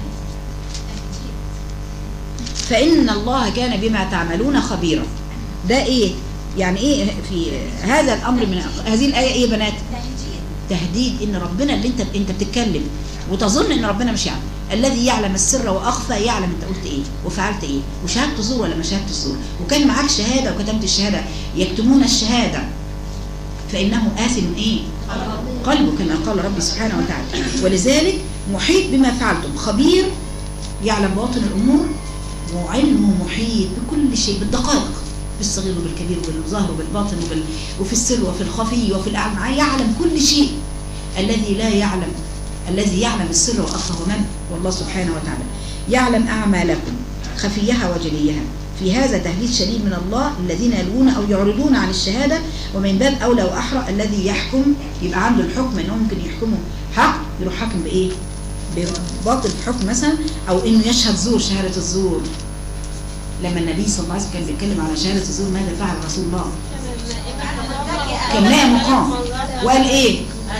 S1: فإن الله كان بما تعملون خبيرا. ده ايه؟ يعني ايه في هذا الامر من هذه الآية؟ ايه يا بنات؟ تهديد ان ربنا اللي انت بتتكلم وتظن ان ربنا مش يعلم، الذي يعلم السر واخفى يعلم انت قلت ايه وفعلت ايه، وشهادة زور ولا ما شهادة زور، وكان معاك شهادة وكتمت الشهادة، يكتمون الشهادة فإنه آثم ايه؟ قلبه، كما قال ربي سبحانه وتعالى. ولذلك محيط بما فعلتم، خبير يعلم باطن الأمور، وعلمه محيط بكل شيء بالدقائق بالصغير وبالكبير وبالظاهر وبالباطن وفي السر وفي الخفي وفي الأعلى، يعلم كل شيء. الذي لا يعلم، الذي يعلم السر وأخفى من؟ والله سبحانه وتعالى. يعلم أعمالكم خفيها وجليها. في هذا تهديد شديد من الله الذين يلوون أو يعرضون عن الشهادة، ومن باب أولى وأحرى الذي يحكم يبقى عنده الحكم إنه ممكن يحكمه حق، يروح حاكم بإيه؟ بباطل في حكم مثلا، أو إنه يشهد زور، شهادة الزور. لما النبي صلى الله عليه وسلم كان بيتكلم على شهادة الزور ماذا فعل رسول الله؟ كان نائم مقام وقال إيه؟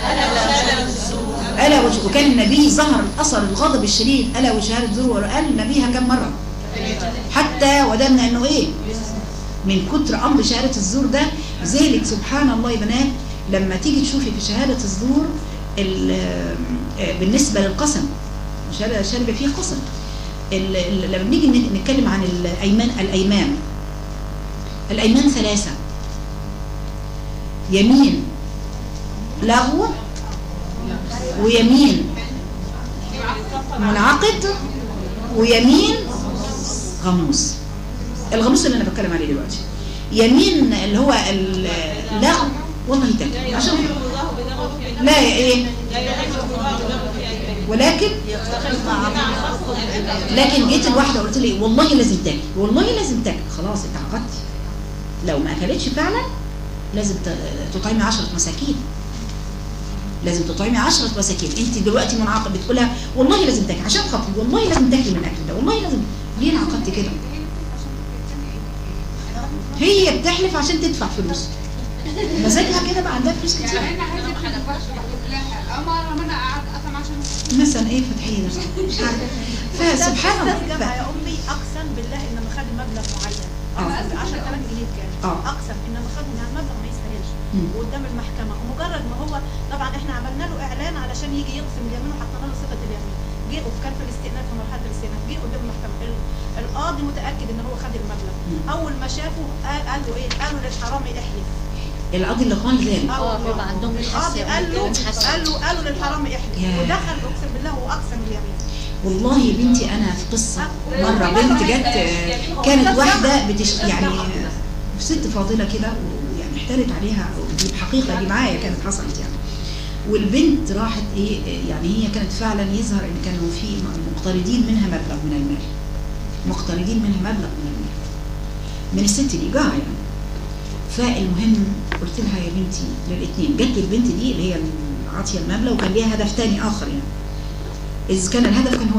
S1: ألا وكان النبي ظهر أثر الغضب الشديد ألا وشهادة الزور، وقال نبيها كم مرة؟ حتى ودلنا انه ايه من كتر امر شهاده الزور ده. ذلك سبحان الله يا بنات لما تيجي تشوفي في شهاده الزور بالنسبه للقسم، شهاده فيه قسم. لما نيجي نتكلم عن الايمان 3: يمين لغو، ويمين منعقد، ويمين غموس. الغموس اللي انا بتكلم عليه دلوقتي يمين اللي هو اللغو، والله تاكل عشان لا ايه، لكن جيت الواحده قلت لي والله لازم تاكل، والله لازم تاكل، خلاص انت عقدتي. لو ما اكلتش فعلا لازم تطعمي 10 مساكين، لازم تطعمي 10 مساكين. انت دلوقتي منعقد بتقولها والله لازم تاكل عشان خاطري، والله لازم تاكلي من الاكل ده، والله لازم. ليه انعقدتي كده؟ هي بتحلف عشان تدفع فلوس، مزاجها كده بقى، عندها فلوس كتير. مثلا ايه فتحيه مش عارفه. فسبحان الله
S3: يا امي اقسم بالله ان ما خد مبلغ معين 10000 جنيه كان اقسم ان ما خد من المبلغ ما يستاهلش وقدام المحكمه، ومجرد ما هو طبعا احنا عملنا له اعلان علشان يجي يقسم اليمين وحطينا له صيغه اليمين، جه وكان في الاستئناف في مرحله الاستئناف، جه قدام المحكمه القاضي متاكد ان هو خد المبلغ. اول ما شافه قال له ايه؟ قالوا للحرامي احلف.
S1: القاضي اللي قال ذلك
S2: بيبقى عندهم
S3: القاضي قالوا للحرامي احلف، ودخل اقسم بالله واقسم اليمين.
S1: والله يا بنتي انا في قصه مره بنت جت كانت واحده يعني ست فاضله كده، ويعني احتالت عليها، دي بحقيقه دي معايا كانت حصلت يعني. والبنت راحت ايه يعني، هي كانت فعلا يظهر ان كانوا في مقترضين منها مبلغ من المال، مقترضين منها مبلغ من المال من الست دي جارة يعني. فالمهم قلت لها يا بنتي للاثنين، جت البنت دي اللي هي عاطيه المبلغ وكان ليها هدف ثاني اخر يعني. إذا كان الهدف كان هو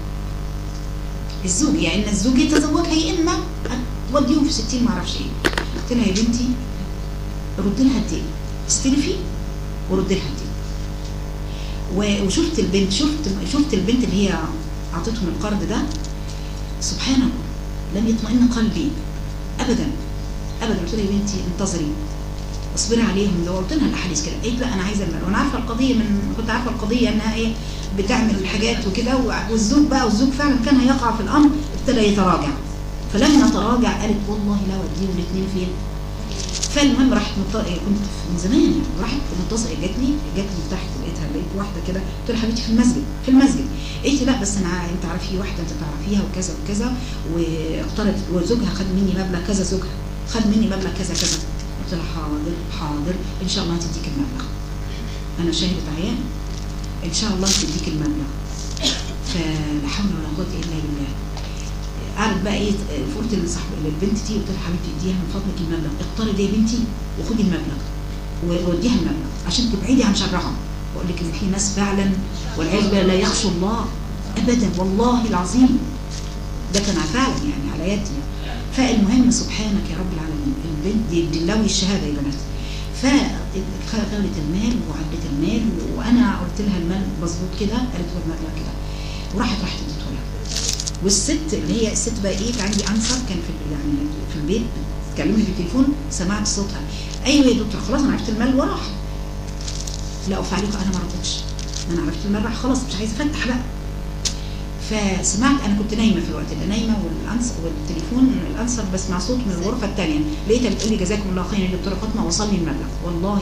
S1: الزوج يعني ان الزوج يتزوجها، يا اما توديهم في 60 ما اعرفش ايه. قلت لها يا بنتي رد لها الدين، استلفي ورد لها الدين. وشفت البنت، شفت البنت اللي هي اعطتهم القرض ده، سبحان الله لم يطمئن قلبي ابدا ابدا. قلت لها يا بنتي انتظري اصبري عليهم. لو قلت لها الاحاديث كده قالت لا انا عايزه المال، وانا عارفه القضيه، كنت عارفه القضيه انها ايه بتعمل حاجات وكده، والزوج فعلا كان هيقع في الامر، ابتدى يتراجع. فلما تراجع قالت والله لا اوديهم الاثنين فين. فالمهم راحت كنت من زمان يعني، راحت متصله جاتني تحت، لقيت واحده كده، قلت لها حبيبتي في المسجد قالت لي لا بس انت عارفه واحده انت تعرفيها وكذا وكذا، واقترضت وزوجها خد مني مبلغ كذا، زوجها خد مني مبلغ كذا كذا. قلت لها حاضر ان شاء الله هتديك المبلغ، انا شاهده عيان ان شاء الله هتديك المبلغ. فلا حول ولا قوه الا بالله. قعدت بقى ايه فقلت للبنت دي، قلت لها حبيبتي اديها من فضلك المبلغ، اقترضي يا بنتي وخدي المبلغ ووديها المبلغ عشان تبعدي عن شرها. بقول لك ان في ناس فعلا والعياذ بالله لا يخشوا الله ابدا، والله العظيم ده كان فعلا يعني على يدي. فالمهم سبحانك يا رب العالمين، البنت دي لوي الشهاده يا بنات. فخدت المال وعدت المال، وانا قلت لها المال مظبوط كده، قالت له المبلغ كده، وراحت اديته لها. والست اللي هي الست بقى ايه، عندي انسر كان في البيت تكلمني في التليفون، سمعت صوتها ايوه يا دكتور خلاص انا عرفت المال وراح. لا اقف عليكم انا ما ردتش، انا عرفت المال راح خلاص مش عايزه افتح بقى. فسمعت، انا كنت نايمه في الوقت ده، نايمه والتليفون الانسر بسمع صوت من الغرفه الثانيه، لقيتها بتقول لي جزاكم الله خيرا يا دكتوره فاطمه وصل لي المبلغ والله.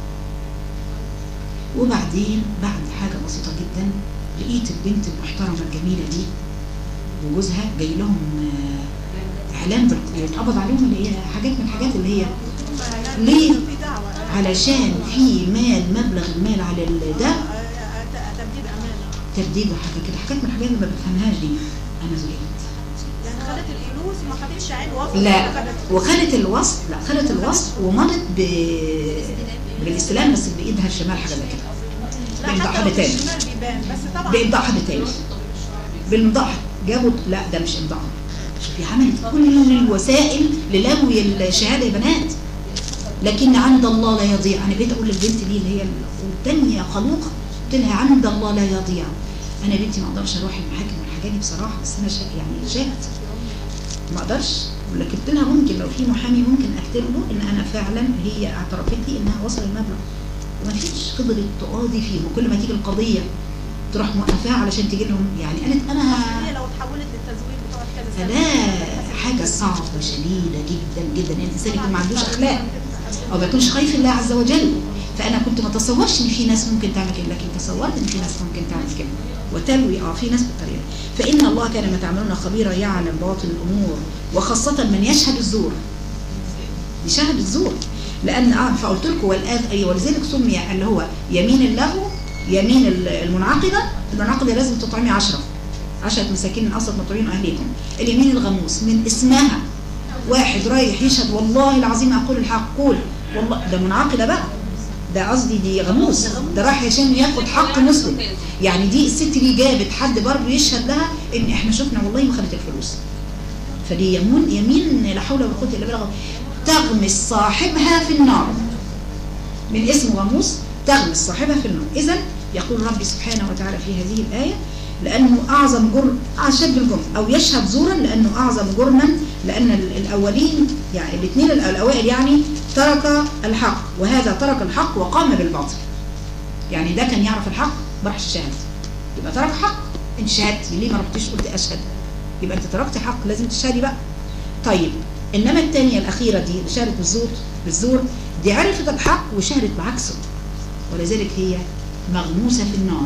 S1: وبعدين بعد حاجه بسيطه جدا لقيت البنت المحترمه الجميله دي وجوزها جاي لهم اعلام بيتقبض عليهم اللي هي حاجات من الحاجات اللي هي ليه؟ علشان في مال، مبلغ المال على ده تبديد وحاجه كده، حاجات من الحاجات اللي ما بفهمهاش دي. انا زهقت.
S3: يعني خدت الفلوس وما خدتش عين وصل؟
S1: لا، وخدت الوصل، لا خدت الوصل ومضت بالاستلام بس بايدها الشمال حاجه زي كده. بإمضاء حد تاني. بإمضاء حد تاني. بالمضاء جابوا، لا ده مش إمضاء. شوفي عملت كل الوسائل للغو الشهاده يا بنات. لكن عند الله لا يضيع. انا بقيت اقول للبنت دي اللي هي الثانيه خلوقه، قلت لها عند الله لا يضيع. انا بنتي ما اقدرش اروح المحاكم والحاجات دي بصراحه، بس انا يعني شاهدت ما اقدرش. ولكن قلت لها ممكن لو في محامي ممكن اكتب له ان انا فعلا هي اعترفت لي انها وصل المبلغ، وما فيش فضلت تقاضي فيه. وكل ما تيجي القضيه تروح موقفاها علشان تجي لهم. يعني قالت انا
S3: هي لو اتحولت للتزوير بتقعد كذا سنه.
S1: لا، حاجه صعبه شديده جدا جدا. يعني الانسان يكون ما عندوش اخلاق او ما يكونش خايف الله عز وجل. فانا كنت ما تصورش ان في ناس ممكن تعمل كده، لكن تصورت ان في ناس ممكن تعمل كده وتلوي في ناس بالطريقه. فان الله كان ما تعملون خبيرا يعلم باطن الامور، وخاصه من يشهد الزور. يشهد الزور لان فقلت لكم ولذلك سمي اللي هو يمين اللغو، يمين المنعقده. المنعقده لازم تطعمي 10 مساكين من اوسط مطعمين اهليكم. اليمين الغموس من اسمها واحد رايح يشهد والله العظيم اقول الحق، قول والله، ده منعقده بقى، ده قصدي دي غموس، ده راح عشان ياخد حق مسلم. يعني دي الست دي جابت حد برضه يشهد لها ان احنا شفنا والله ما خدت الفلوس. فدي يمين لا حول ولا قوه الا بالله، تغمس صاحبها في النار. من اسم غموس تغمس صاحبها في النار. اذا يقول ربي سبحانه وتعالى في هذه الايه لانه اعظم جرم، اشد الجرم، او يشهد زورا لانه اعظم جرما، لان الاولين يعني الاثنين الاوائل يعني ترك الحق، وهذا ترك الحق وقام بالباطل. يعني ده كان يعرف الحق ما راحش يشهد، يبقى ترك حق. انت شهدتي ليه ما رحتيش قلت اشهد؟ يبقى انت تركتي حق، لازم تشهدي بقى. طيب انما الثانيه الاخيره دي اللي شهدت بالزور دي عرفت الحق وشهدت بعكسه، ولذلك هي مغموسه في النار.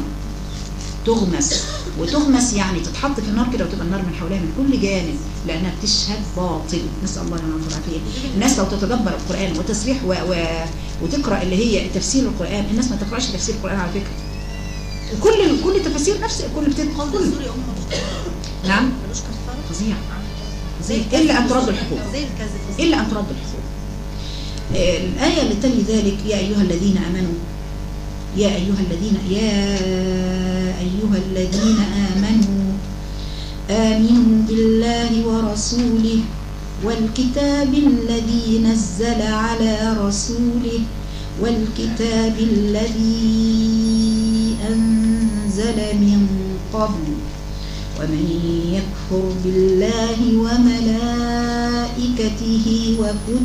S1: تغمس يعني تتحط في النار كده، وتبقى النار من حولها من كل جانب، لانها بتشهد باطل. نسال الله لنا العافيه. الناس لو تتدبر القران وتسريح وتقرا اللي هي تفسير القران، الناس ما تقراش تفسير القران على فكره. كل تفاسير نفس كل بتدخل كل. نعم فظيع الا ان ترد الحقوق، الا ان ترد الحقوق. الايه اللي تلي ذلك يا ايها الذين امنوا، يا أيها الذين آمنوا بالله ورسوله والكتاب الذي نزل على رسوله والكتاب الذي أنزل من قبل ومن يكفر بالله وملائكته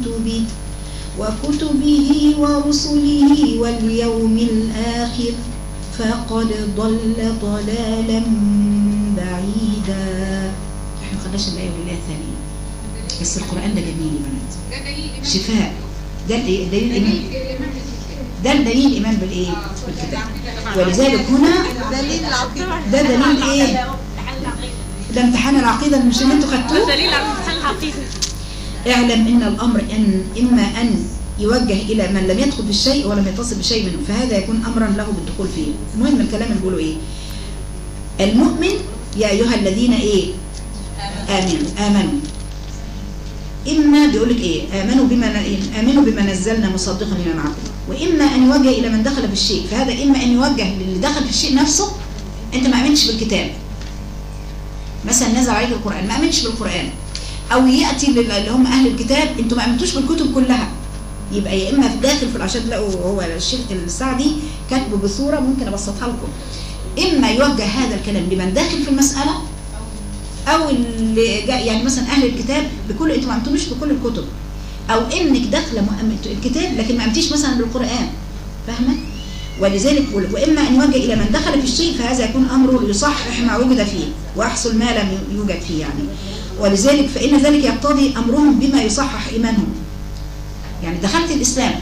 S1: وكتبه ورسله واليوم الآخر فقد ضل ضلالا بعيدا. احنا ما خدناش الآية والآية الثانية، بس القرآن ده جميل يا بنات، شفاء. ده دليل الإيمان، ده دليل الإيمان بالإيه؟ بالكتاب. ولذلك هنا ده دليل إيه؟ ده امتحان العقيدة مش اللي انتوا خدتوه؟
S3: دليل على امتحان العقيدة.
S1: اعلم ان الامر اما ان يوجه الى من لم يدخل في الشيء ولم يتصل بشيء منه، فهذا يكون امرا له بالدخول فيه. المهم الكلام اللي بيقولوا ايه؟ المؤمن يا ايها الذين ايه؟ امنوا. اما بيقول لك ايه؟ امنوا بما نزلنا مصدقا لما معكم. واما ان يوجه الى من دخل في الشيء، فهذا اما ان يوجه للي دخل في الشيء نفسه، انت ما امنتش بالكتاب. مثلا نزل عليك القران ما امنتش بالقران، او ياتي اللي هم اهل الكتاب انتوا ما امنتوش بالكتب كلها، يبقى يا اما داخل في العشان تلاقوا هو الشيخ السعدي كاتبه بصوره ممكن ابسطها لكم. اما يوجه هذا الكلام لمن داخل في المساله، او اللي يعني مثلا اهل الكتاب بكل انتوا ما امنتوش بكل الكتب، او انك داخله الكتاب لكن ما امنتيش مثلا بالقران، فاهمه؟ ولذلك واما ان يوجه الى من دخل في الشيء، فهذا يكون امره يصحح ما وجد فيه ويحصل ما لم يوجد فيه يعني. ولذلك فإن ذلك يقتضي أمرهم بما يصحح إيمانهم. يعني دخلت الإسلام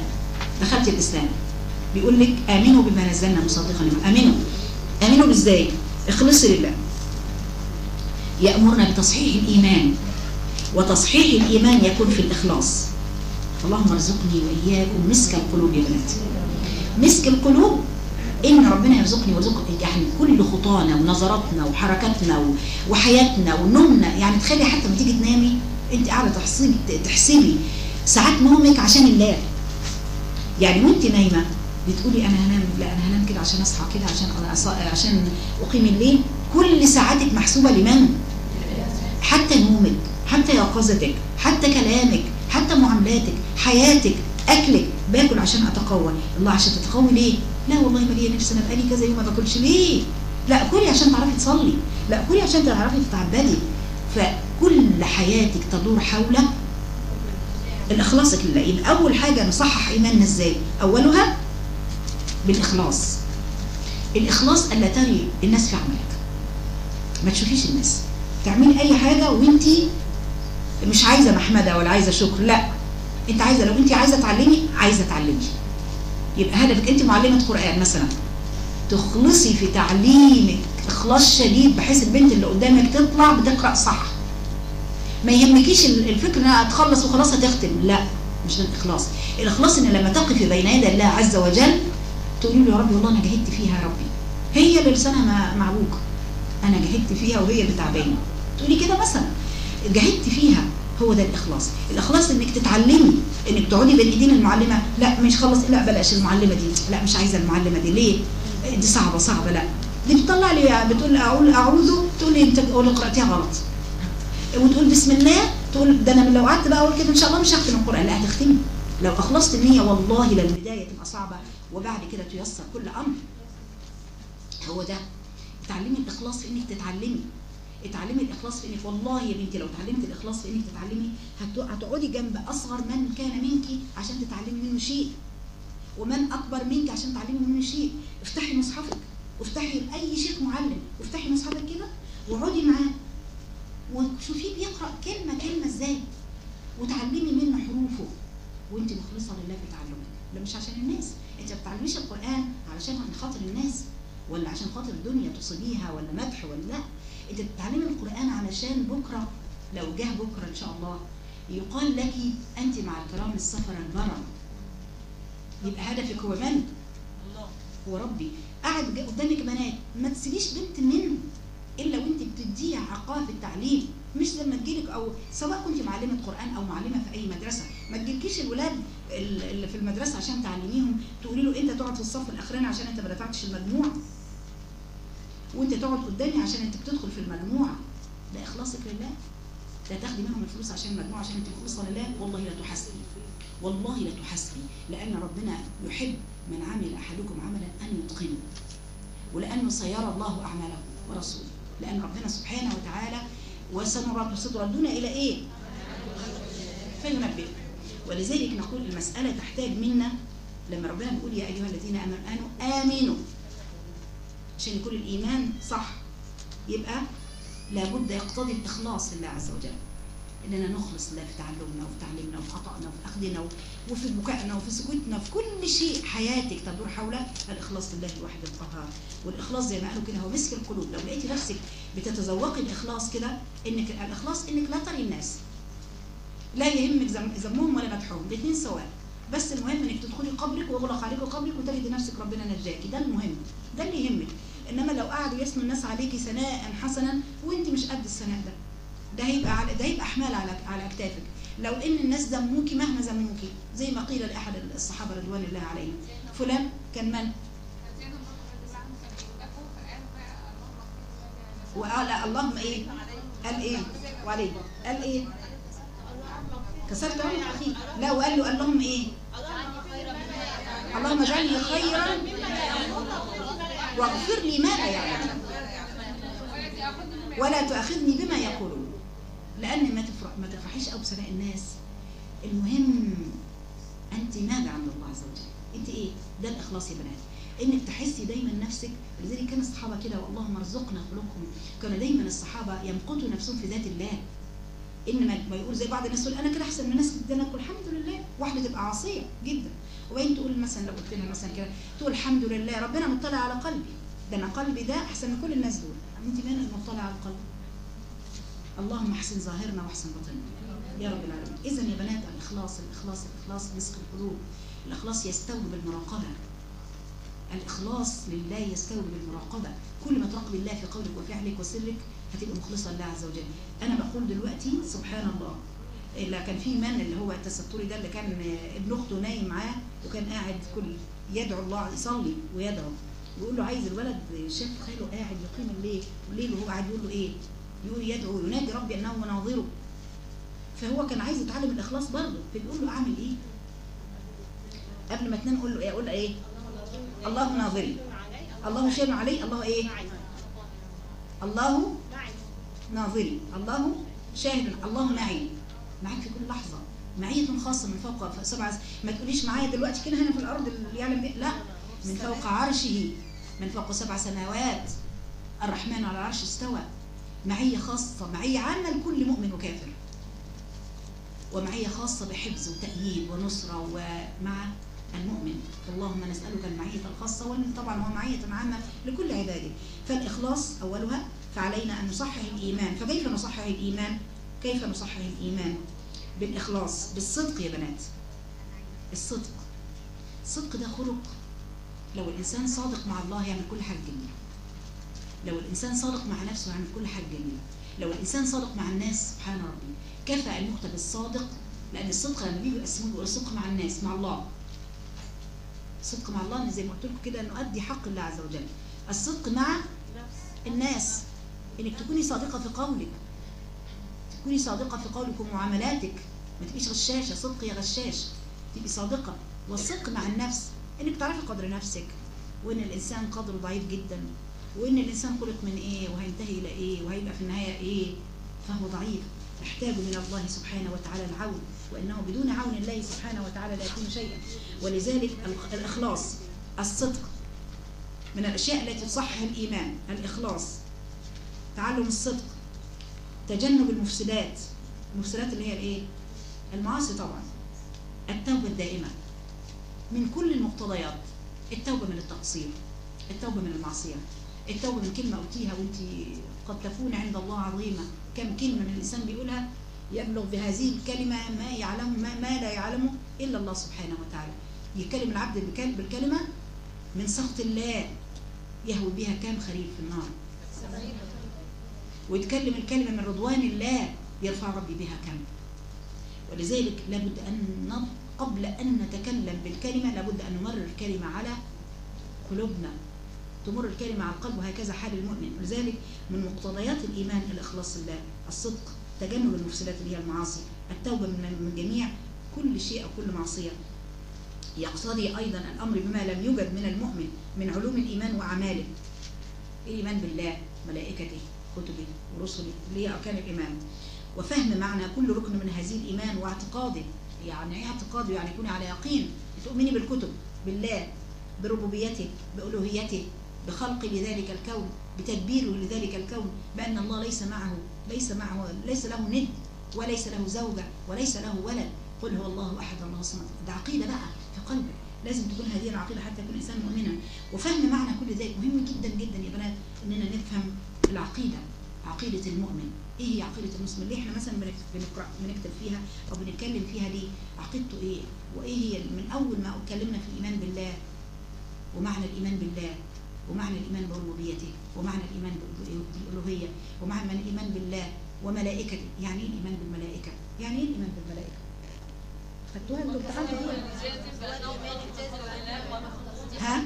S1: بيقول لك آمنوا بما نزلنا مصدقا لما آمنوا بإزاي؟ اخلصي لله. يأمرنا بتصحيح الإيمان، وتصحيح الإيمان يكون في الإخلاص. اللهم ارزقني وإياكم مسك القلوب يا بنات. مسك القلوب إن ربنا يرزقني ويرزقك يعني كل خطانا ونظراتنا وحركاتنا وحياتنا ونومنا. يعني تخلي حتى ما تيجي تنامي أنت قاعدة تحسبي ساعات نومك عشان الله. يعني وأنت نايمة بتقولي أنا هنام، لا أنا هنام كده عشان أصحى كده عشان أقيم الليل. كل ساعاتك محسوبة لمن؟ حتى نومك، حتى يقظتك، حتى كلامك، حتى معاملاتك، حياتك، أكلك. باكل عشان أتقوى. الله عشان تتقوي ليه؟ لا والله ما ليا نفسي، أنا بقالي كذا يوم ما باكلش. ليه؟ لا كلي عشان تعرفي تصلي، لا كلي عشان تعرفي تتعبدي. فكل حياتك تدور حول الإخلاص لله. يبقى أول حاجة نصحح إيماننا إزاي؟ أولها بالإخلاص. الإخلاص ألا تري الناس في عملك. ما تشوفيش الناس تعملي أي حاجة وإنتي مش عايزة محمدة ولا عايزة شكر. لا، انت عايزة، لو انت عايزة تعلمي يبقى هدفك انت معلمة قرآن مثلا، تخلصي في تعليمك اخلاص شديد بحيث البنت اللي قدامك تطلع بتقرأ صح. ما يهمكيش الفكرة انها تخلص وخلاص هتختم، لا مش ده الاخلاص. الاخلاص ان لما تقفي بين يدي الله عز وجل تقولي له يا ربي والله انا جهدت فيها يا ربي، هي اللي لسانها معوج، انا جهدت فيها وهي اللي تعبانه. تقولي كده مثلا جهدت فيها. هو ده الإخلاص. الإخلاص إنك تتعلمي، إنك تقعدي بين إيدين المعلمة، لا مش خلص، لا بلاش المعلمة دي، لا مش عايزة المعلمة دي، ليه؟ دي صعبة، لا دي بتطلع لي بتقول أعوذ، تقول لي أنت قرأتيها غلط، وتقول بسم الله، تقول ده أنا لو قعدت بقى أقول كده إن شاء الله مش هختم القرآن. لا هتختمي لو أخلصت النية والله. للبداية تبقى صعبة وبعد كده تيسر كل أمر. هو ده تعلمي الإخلاص في إنك تتعلمي. اتعلمي الإخلاص في إنك والله يا بنتي لو اتعلمت الإخلاص في إنك تتعلمي هتقعدي جنب أصغر من كان منك عشان تتعلمي منه شيء، ومن أكبر منك عشان تتعلمي منه شيء. افتحي مصحفك وافتحي أي شيخ معلم وافتحي مصحفك كده واقعدي معاه وشوفيه بيقرأ كلمة ازاي وتعلمي منه حروفه وانت مخلصة لله في تعلمك. لا مش عشان الناس، انت ما بتتعلميش القرآن علشان خاطر الناس ولا عشان خاطر الدنيا تصيبيها ولا مدح ولا لا. انت بتتعلمي القرآن علشان بكرة لو جه بكرة ان شاء الله يقال لك انت مع الكرام السفر البرر. يبقى هدفك هو من؟ الله، هو ربي. قاعد قدامك بنات، ما تسيبيش بنت منه الا وانت بتديها عقاب التعليم. مش لما تجيلك، او سواء كنت معلمه قرآن او معلمه في اي مدرسه، ما تجيلكيش الولاد اللي في المدرسه عشان تعلميهم تقولي له انت تقعد في الصف الاخراني عشان انت ما دفعتش المجموع، وانت تقعد قدامي عشان انت بتدخل في المجموعه. ده اخلاصك لله؟ لا تاخدي منهم الفلوس عشان المجموعه عشان انت مخلصه لله. والله لا تحاسبي، والله لا تحاسبي، لان ربنا يحب من عمل احدكم عملا ان يتقنه، ولانه سيرى الله اعماله ورسوله، لان ربنا سبحانه وتعالى وستردون الى ايه؟ فينبئكم. ولذلك نقول المساله تحتاج منا لما ربنا بيقول يا ايها الذين امنوا عشان يكون الايمان صح، يبقى لابد يقتضي الاخلاص لله عز وجل، اننا نخلص لله في تعلمنا وفي تعليمنا وفي خطأنا وفي اخذنا وفي بكائنا وفي سكوتنا، في كل شيء حياتك تدور حول الاخلاص لله الواحد القهار. والاخلاص زي ما قالوا كده هو مسك القلوب. لو لقيتي نفسك بتتذوقي الاخلاص كده، انك الاخلاص انك لا تري الناس، لا يهمك ذمهم ولا مدحهم، الاثنين سواء، بس المهم انك تدخلي قبرك واغلق عليك قبرك وتجدي نفسك ربنا نجاكي. ده المهم، ده اللي يهمك. انما لو قعدوا يثنوا الناس عليكي ثناء حسنا وانت مش قد الثناء ده هيبقى احمال على اكتافك. لو ان الناس ذموكي مهما ذموكي، زي ما قيل لاحد الصحابه رضوان الله عليهم، فلان كان من وقال اللهم ايه؟ قال ايه؟ وعليه قال ايه؟ كسرت عين اخيك. لا وقال له اللهم ايه؟ اللهم اجعلني خيرا واغفر لي ما لا يعلمون ولا تؤاخذني بما يقولون. لان ما تفرحيش قوي بثناء الناس، المهم انت ماذا عند الله عز وجل، انت ايه؟ ده الاخلاص يا بنات، انك تحسي دايما نفسك. لذلك كان الصحابه كده، واللهم ارزقنا خلقهم، كانوا دايما الصحابه يمقتوا نفسهم في ذات الله. انما ما يقول زي بعض الناس تقول انا كده احسن من الناس، ده انا اقول الحمد لله. واحده تبقى عاصيه جدا وبين تقول مثلا لو قلت لها مثلا كده تقول الحمد لله ربنا مطلع على قلبي، ده انا قلبي ده احسن من كل الناس دول. انت مين المطلع على القلب؟ اللهم احسن ظاهرنا واحسن باطننا يا رب العالمين. إذا يا بنات الإخلاص الإخلاص الإخلاص مسك القلوب. الإخلاص يستوجب المراقبة. الإخلاص لله يستوجب المراقبة. كل ما تراقب الله في قولك وفعلك وسرك هتبقى مخلصة لله عز وجل. أنا بقول دلوقتي سبحان الله، إلا كان في من اللي هو التستوري ده اللي كان ابن أخته نايم معاه وكان قاعد كل يدعو الله، يصلي ويدعو، يقول له عايز الولد شاف خاله قاعد يقيم الليل وهو قاعد يقول له ايه؟ يقول يدعو ينادي ربي انه مناظره. فهو كان عايز يتعلم الاخلاص برضه، فبيقول له اعمل ايه؟ قبل ما تنام قول له ايه؟ اقول له ايه؟ الله ناظري، الله شاهد علي، الله ايه؟ الله ناظري، الله شاهد، الله معي، معاك في كل لحظه، معية خاصه من فوق سبع. ما تقوليش معايا دلوقتي كده هنا في الارض اللي يعلم بيه، لا، من فوق عرشه، من فوق 7 سماوات، الرحمن على العرش استوى. معية خاصة، معية عامة لكل مؤمن وكافر، ومعية خاصة بحفظ وتأييد ونصرة ومع المؤمن. اللهم نسألك المعية الخاصة، وطبعا هو معية عامة لكل عباده. فالإخلاص أولها، فعلينا أن نصحح الإيمان. فكيف نصحح الإيمان؟ كيف نصحح الإيمان؟ بالإخلاص، بالصدق يا بنات. الصدق ده خلق. لو الإنسان صادق مع الله يعمل كل حاجة جميلة. لو الإنسان صادق مع نفسه يعمل كل حاجة جميلة. لو الإنسان صادق مع الناس، سبحان ربي، كفى المخطئ بالصادق. لأن الصدق لما بيجوا يقسموه بيقولوا الصدق مع الناس، مع الله. الصدق مع الله زي ما قلت لكم كده، إنه أدي حق الله عز وجل. الصدق مع الناس، إنك تكوني صادقة في قولك، تكوني صادقة في قولك ومعاملاتك، ما تبقيش غشاشة. صدق يا غشاش، تبقي صادقة. والصدق مع النفس، إنك تعرفي قدر نفسك، وإن الإنسان قدره ضعيف جدا، وإن الإنسان خلق من إيه وهينتهي إلى إيه وهيبقى في النهاية إيه، فهو ضعيف يحتاج من الله سبحانه وتعالى العون، وإنه بدون عون الله سبحانه وتعالى لا يكون شيئا. ولذلك الإخلاص، الصدق من الأشياء التي تصحح الإيمان. الإخلاص، تعلم الصدق، تجنب المفسدات. المفسدات اللي هي الإيه؟ المعاصي طبعا. التوبة الدائمة من كل المقتضيات. التوبة من التقصير، التوبة من المعصية، التوبة من كلمة قلتيها وانت قد تكون عند الله عظيمة. كم كلمة من الإنسان بيقولها يبلغ بهذه الكلمة ما يعلم ما لا يعلمه إلا الله سبحانه وتعالى. يكلم العبد بالكلمة من سخط الله يهوي بها كام خريف في النار، ويتكلم الكلمة من رضوان الله يرفع ربي بها كم. ولذلك لابد أن قبل أن نتكلم بالكلمة لابد أن نمرر الكلمة على قلوبنا، تمر الكلمة على القلب، وهكذا حال المؤمن. ولذلك من مقتضيات الإيمان الإخلاص لله، الصدق، تجنب المفسدات اللي هي المعاصي، التوبة من جميع كل شيء أو كل معصية. يقتضي أيضا الأمر بما لم يوجد من المؤمن من علوم الإيمان وأعماله. الإيمان بالله، ملائكته، كتبه ورسله اللي هي أركان الإيمان، وفهم معنى كل ركن من هذه الإيمان واعتقاده. يعني إيه اعتقاده؟ يعني يكون على يقين، تؤمني بالكتب، بالله، بربوبيته، بألوهيته، بخلق لذلك الكون، بتدبيره لذلك الكون، بأن الله ليس له ند، وليس له زوجة، وليس له ولد. قل هو الله أحد الله الصمد. ده عقيدة بقى في قلبك، لازم تكون هذه العقيدة حتى يكون الإنسان مؤمنا. وفهم معنى كل ذلك مهم جدا جدا يا بنات، إننا نفهم العقيدة، عقيدة المؤمن. إيه هي عقيدة المسلم اللي إحنا مثلا بنكتب فيها أو بنتكلم فيها دي؟ عقيدته إيه؟ وإيه هي من أول ما اتكلمنا في الإيمان بالله، ومعنى الإيمان بالله، ومعنى الإيمان بربوبيته، ومعنى الإيمان بالألوهية، ومعنى الإيمان بالله وملائكته. يعني إيه الإيمان بالملائكة؟ يعني إيه الإيمان بالملائكة؟ خدتوها انتوا امتحنتوا ها؟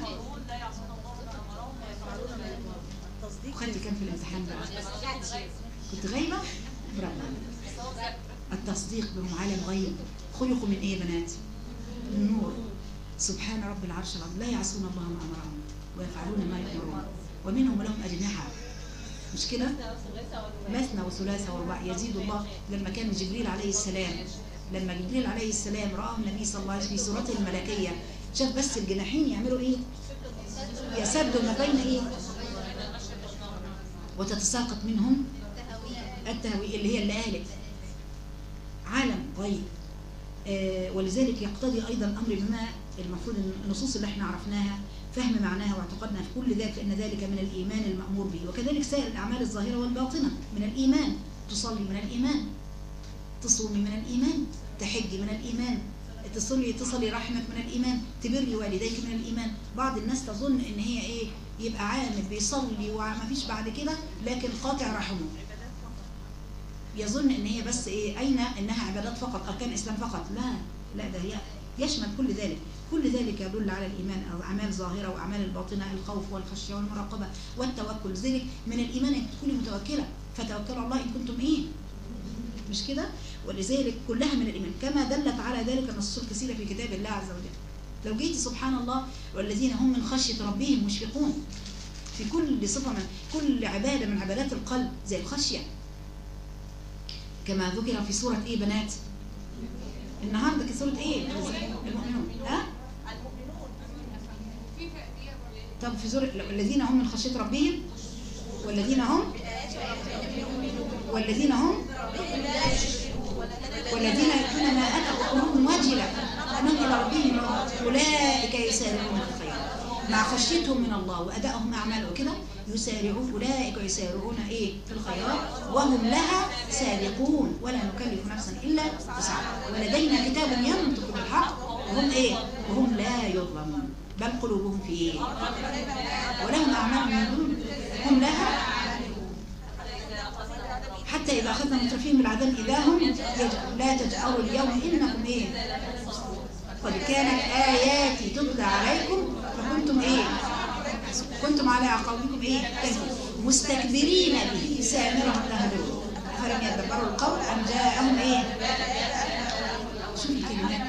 S1: وخدتي كام في الامتحان بقى؟ كنت غايبة؟ برافو. التصديق بهم عالم غيب. خلقوا من ايه يا بنات؟ من نور. سبحان رب العرش العظيم، لا يعصون الله ما امرهم ويفعلون ما يؤمرون، ومنهم لهم اجنحه. مش كده؟ مثنى وثلاثة ورباع يزيد الله. لما كان جبريل عليه السلام رآه النبي صلى الله عليه وسلم في صورته الملكية، شاف بس الجناحين يعملوا ايه؟ يسدوا ما بين ايه؟ وتتساقط منهم التهوي اللي هي اللي قالت عالم غيب. ولذلك يقتضي ايضا الامر بما المفروض النصوص اللي احنا عرفناها فهم معناها واعتقدنا في كل ذلك، فإن ذلك من الإيمان المأمور به. وكذلك سائر الأعمال الظاهرة والباطنة من الإيمان، تصلي من الإيمان، تصومي من الإيمان، تحجي من الإيمان، تصلي رحمك من الإيمان، تبري والديك من الإيمان. بعض الناس تظن إن هي إيه، يبقى عامل بيصلي وما فيش بعد كده لكن قاطع رحمه، يظن إن هي بس إيه، أين إنها عبادات فقط، أركان إسلام فقط. لا ده هي يشمل كل ذلك. كل ذلك يدل على الإيمان، أو أعمال ظاهرة وأعمال الباطنة، الخوف والخشية والمراقبة والتوكل. ذلك من الإيمان أن تكوني متوكلة، فتوكلوا على الله إن كنتم إيه، مش كده؟ ولذلك كلها من الإيمان، كما دلت على ذلك النصوص الكثيرة في كتاب الله عز وجل. لو جيتي سبحان الله، والذين هم من خشية ربهم مشفقون، في كل صفة من كل عبادة من عبادات القلب زي الخشية، كما ذكر في سورة إيه بنات النهاردة؟ في سورة إيه؟ المؤمنون. طب في سورة الذين هم من خشية ربهم والذين هم والذين يؤتون ما آتوا وقلوبهم وجلة أنهم إلى ربهم أولئك يسارعون في الخيرات، مع خشيتهم من الله وأدائهم أعمال وكده يسارعون، أولئك يسارعون إيه في الخيرات وهم لها سابقون، ولا نكلف نفسا إلا وسعها، ولدينا كتاب ينطق بالحق وهم إيه، وهم لا يظلمون، بل قلوبهم في إيه، ولهم أعمال من دون هم لها، حتى إذا أخذنا مترفين بالعذاب إذا هم لا تجأروا اليوم إنكم إيه، قد كانت آياتي تتلى عليكم فكنتم إيه، كنتم على أعقابكم إيه مستكبرين به سامرا تهدرون أفلم يدبروا القول أم جاءهم إيه. شوف الكلمات،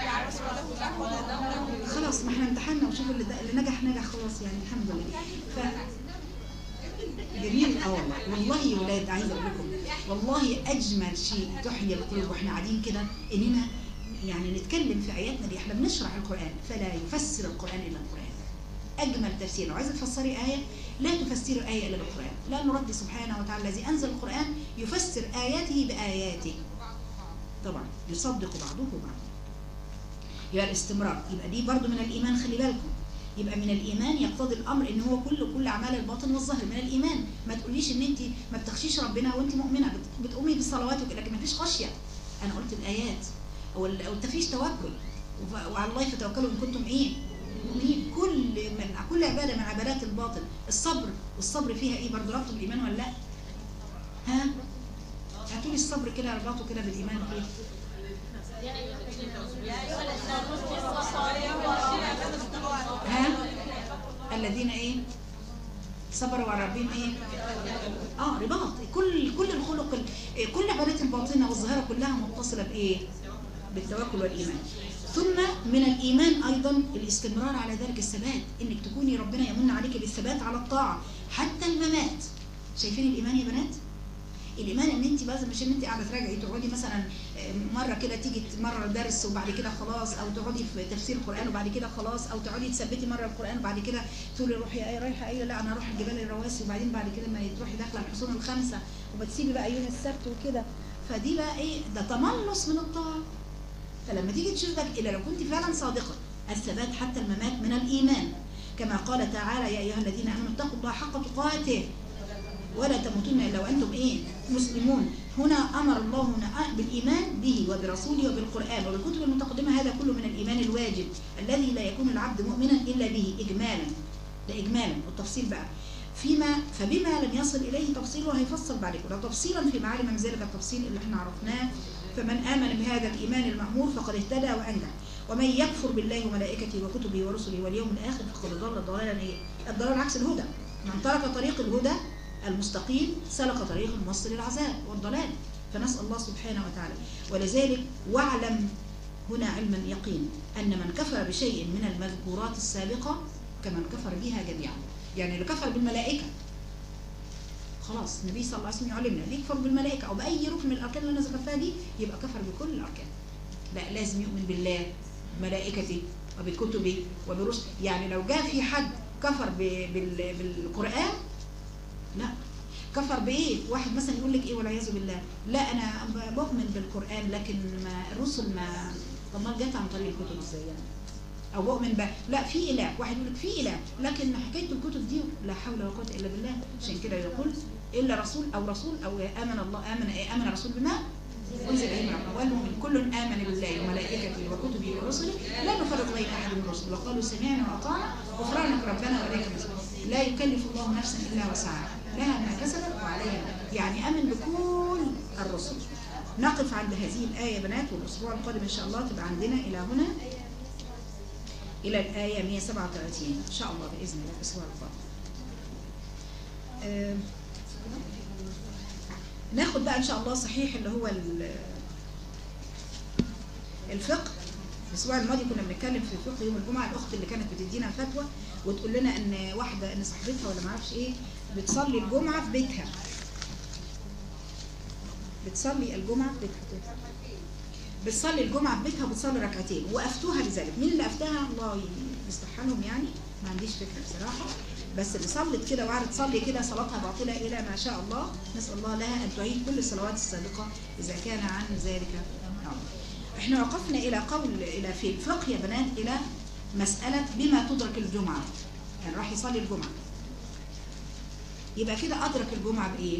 S1: خلاص ما احنا امتحنا وشوف اللي نجح خلاص يعني الحمد لله. جميل. والله يا ولاد عايزه اقول لكم والله اجمل شيء تحيي القلوب واحنا قاعدين كده اننا يعني نتكلم في اياتنا دي. احنا بنشرح القران فلا يفسر القران الا القران. اجمل تفسير، لو عايزه تفسري ايه لا تفسري الايه الا بالقران، لان ربي سبحانه وتعالى الذي انزل القران يفسر اياته باياته، طبعا يصدق بعضه بعضا. يبقى الاستمرار، يبقى دي برضو من الايمان، خلي بالكم. يبقى من الايمان يقتضي الامر ان هو كل اعمال الباطن والظاهر من الايمان. ما تقوليش ان انت ما بتخشيش ربنا وانت مؤمنه، بتقومي بالصلوات لكن ما فيش خشيه. انا قلت الايات او تفيش توكل، وعلى الله فتوكلوا ان كنتم ايه مؤمنين. كل عباده من عبادات الباطن الصبر، والصبر فيها ايه برضه ربط بالايمان ولا لا؟ ها هاتولي الصبر كده ربطه كده بالايمان ايه؟ ها الذين ايه صبروا على ربهم ايه رباط. كل الخلق، كل عبادات الباطنه والظاهره كلها متصله بايه؟ بالتوكل والايمان. ثم من الايمان ايضا الاستمرار على ذلك، الثبات، انك تكوني ربنا يمن عليك بالثبات على الطاعه حتى الممات. شايفين الايمان يا بنات؟ الايمان ان انت بس مش ان انت قاعده تراجعي، تقعدي مثلا مره كده تيجي مره درس وبعد كده خلاص، او تقعدي في تفسير القران وبعد كده خلاص، او تقعدي تثبتي مره القران وبعد كده تقولي روحي ايه رايحه ايه، لا انا هروح الجبال الرواسي، وبعدين بعد كده ما تروحي داخله الحصون الخمسه وبتسيبي بقى يوم السبت وكده. فدي بقى ايه؟ ده تملص من الطاعه. فلما تيجي تشوفك الا لو كنت فعلا صادقه، الثبات حتى الممات من الايمان، كما قال تعالى يا ايها الذين امنوا اتقوا الله حق تقاته ولا تموتن الا وانتم ايه مسلمون. هنا امر الله هنا بالايمان به وبرسوله وبالقران وبالكتب المتقدمه، هذا كله من الايمان الواجب الذي لا يكون العبد مؤمنا الا به اجمالا. ده اجمالا، والتفصيل بقى فبما لم يصل اليه تفصيله هيفصل بعد كده تفصيلا في معالم من ذلك التفصيل اللي احنا عرفناه. فمن امن بهذا الايمان المامور فقد اهتدى وانجح، ومن يكفر بالله وملائكته وكتبه ورسله واليوم الاخر فقد ضل ضلالا ايه؟ الضلال عكس الهدى. من ترك طريق الهدى المستقيم سلك طريق الموصل للعذاب والضلال. فنسأل الله سبحانه وتعالى. ولذلك واعلم هنا علما يقين أن من كفر بشيء من المذكورات السابقة كمن كفر بها جميعا. يعني اللي كفر بالملائكة خلاص النبي صلى الله عليه وسلم يعلمنا اللي يكفر بالملائكة أو بأي ركن من الأركان اللي أنا ذكرتها دي يبقى كفر بكل الأركان. لا، لازم يؤمن بالله بملائكته وبكتبه وبرسله. يعني لو جاء في حد كفر بالقرآن، لا، كفر بايه؟ واحد مثلا يقول لك ايه والعياذ بالله لا انا بؤمن بالقران لكن ما الرسل ما، طب ما جت عن طريق الكتب ازاي يعني؟ او بؤمن لا في اله، واحد يقول لك في اله لكن حكايه الكتب دي لا حول ولا قوه الا بالله. عشان كده يقول إلا رسول أو آمن رسول بما أنزل إليه من ربه والمؤمن كل آمن بالله وملائكته وكتبه ورسله لا نفرق بين أحد من الرسل وقالوا سمعنا وأطعنا غفرانك ربنا وإليك المصير. لا يكلف الله نفسا إلا وسعها لها ما كسبت وعليها، يعني آمن بكل الرسل. نقف عند هذه الآية بنات، والأسبوع القادم إن شاء الله تبقى عندنا إلى هنا إلى الآية 137 إن شاء الله بإذن الله الأسبوع القادم. ناخد بقى إن شاء الله صحيح اللي هو الفقه. الأسبوع الماضي كنا بنتكلم في الفقه يوم الجمعة. الأخت اللي كانت بتدينا الفتوى وتقول لنا إن واحدة إن صاحبتها ولا معرفش إيه بتصلي الجمعة في بيتها، بتصلي الجمعة في بيتها، بتصلي الجمعة في بيتها وبتصلي ركعتين، وأفتوها بذلك. مين اللي أفتاها؟ الله يصلح لهم، يعني ما عنديش فكرة بصراحة، بس اللي صلت كده وقعدت تصلي كده صلاتها باطلة إلى ما شاء الله. نسأل الله لها أن تعيد كل الصلوات السابقة إذا كان عن ذلك نعم. احنا وقفنا إلى في الفقه يا بنات إلى مسألة بما تدرك الجمعة. يعني راح يصلي الجمعة، يبقى كده أدرك الجمعة بإيه؟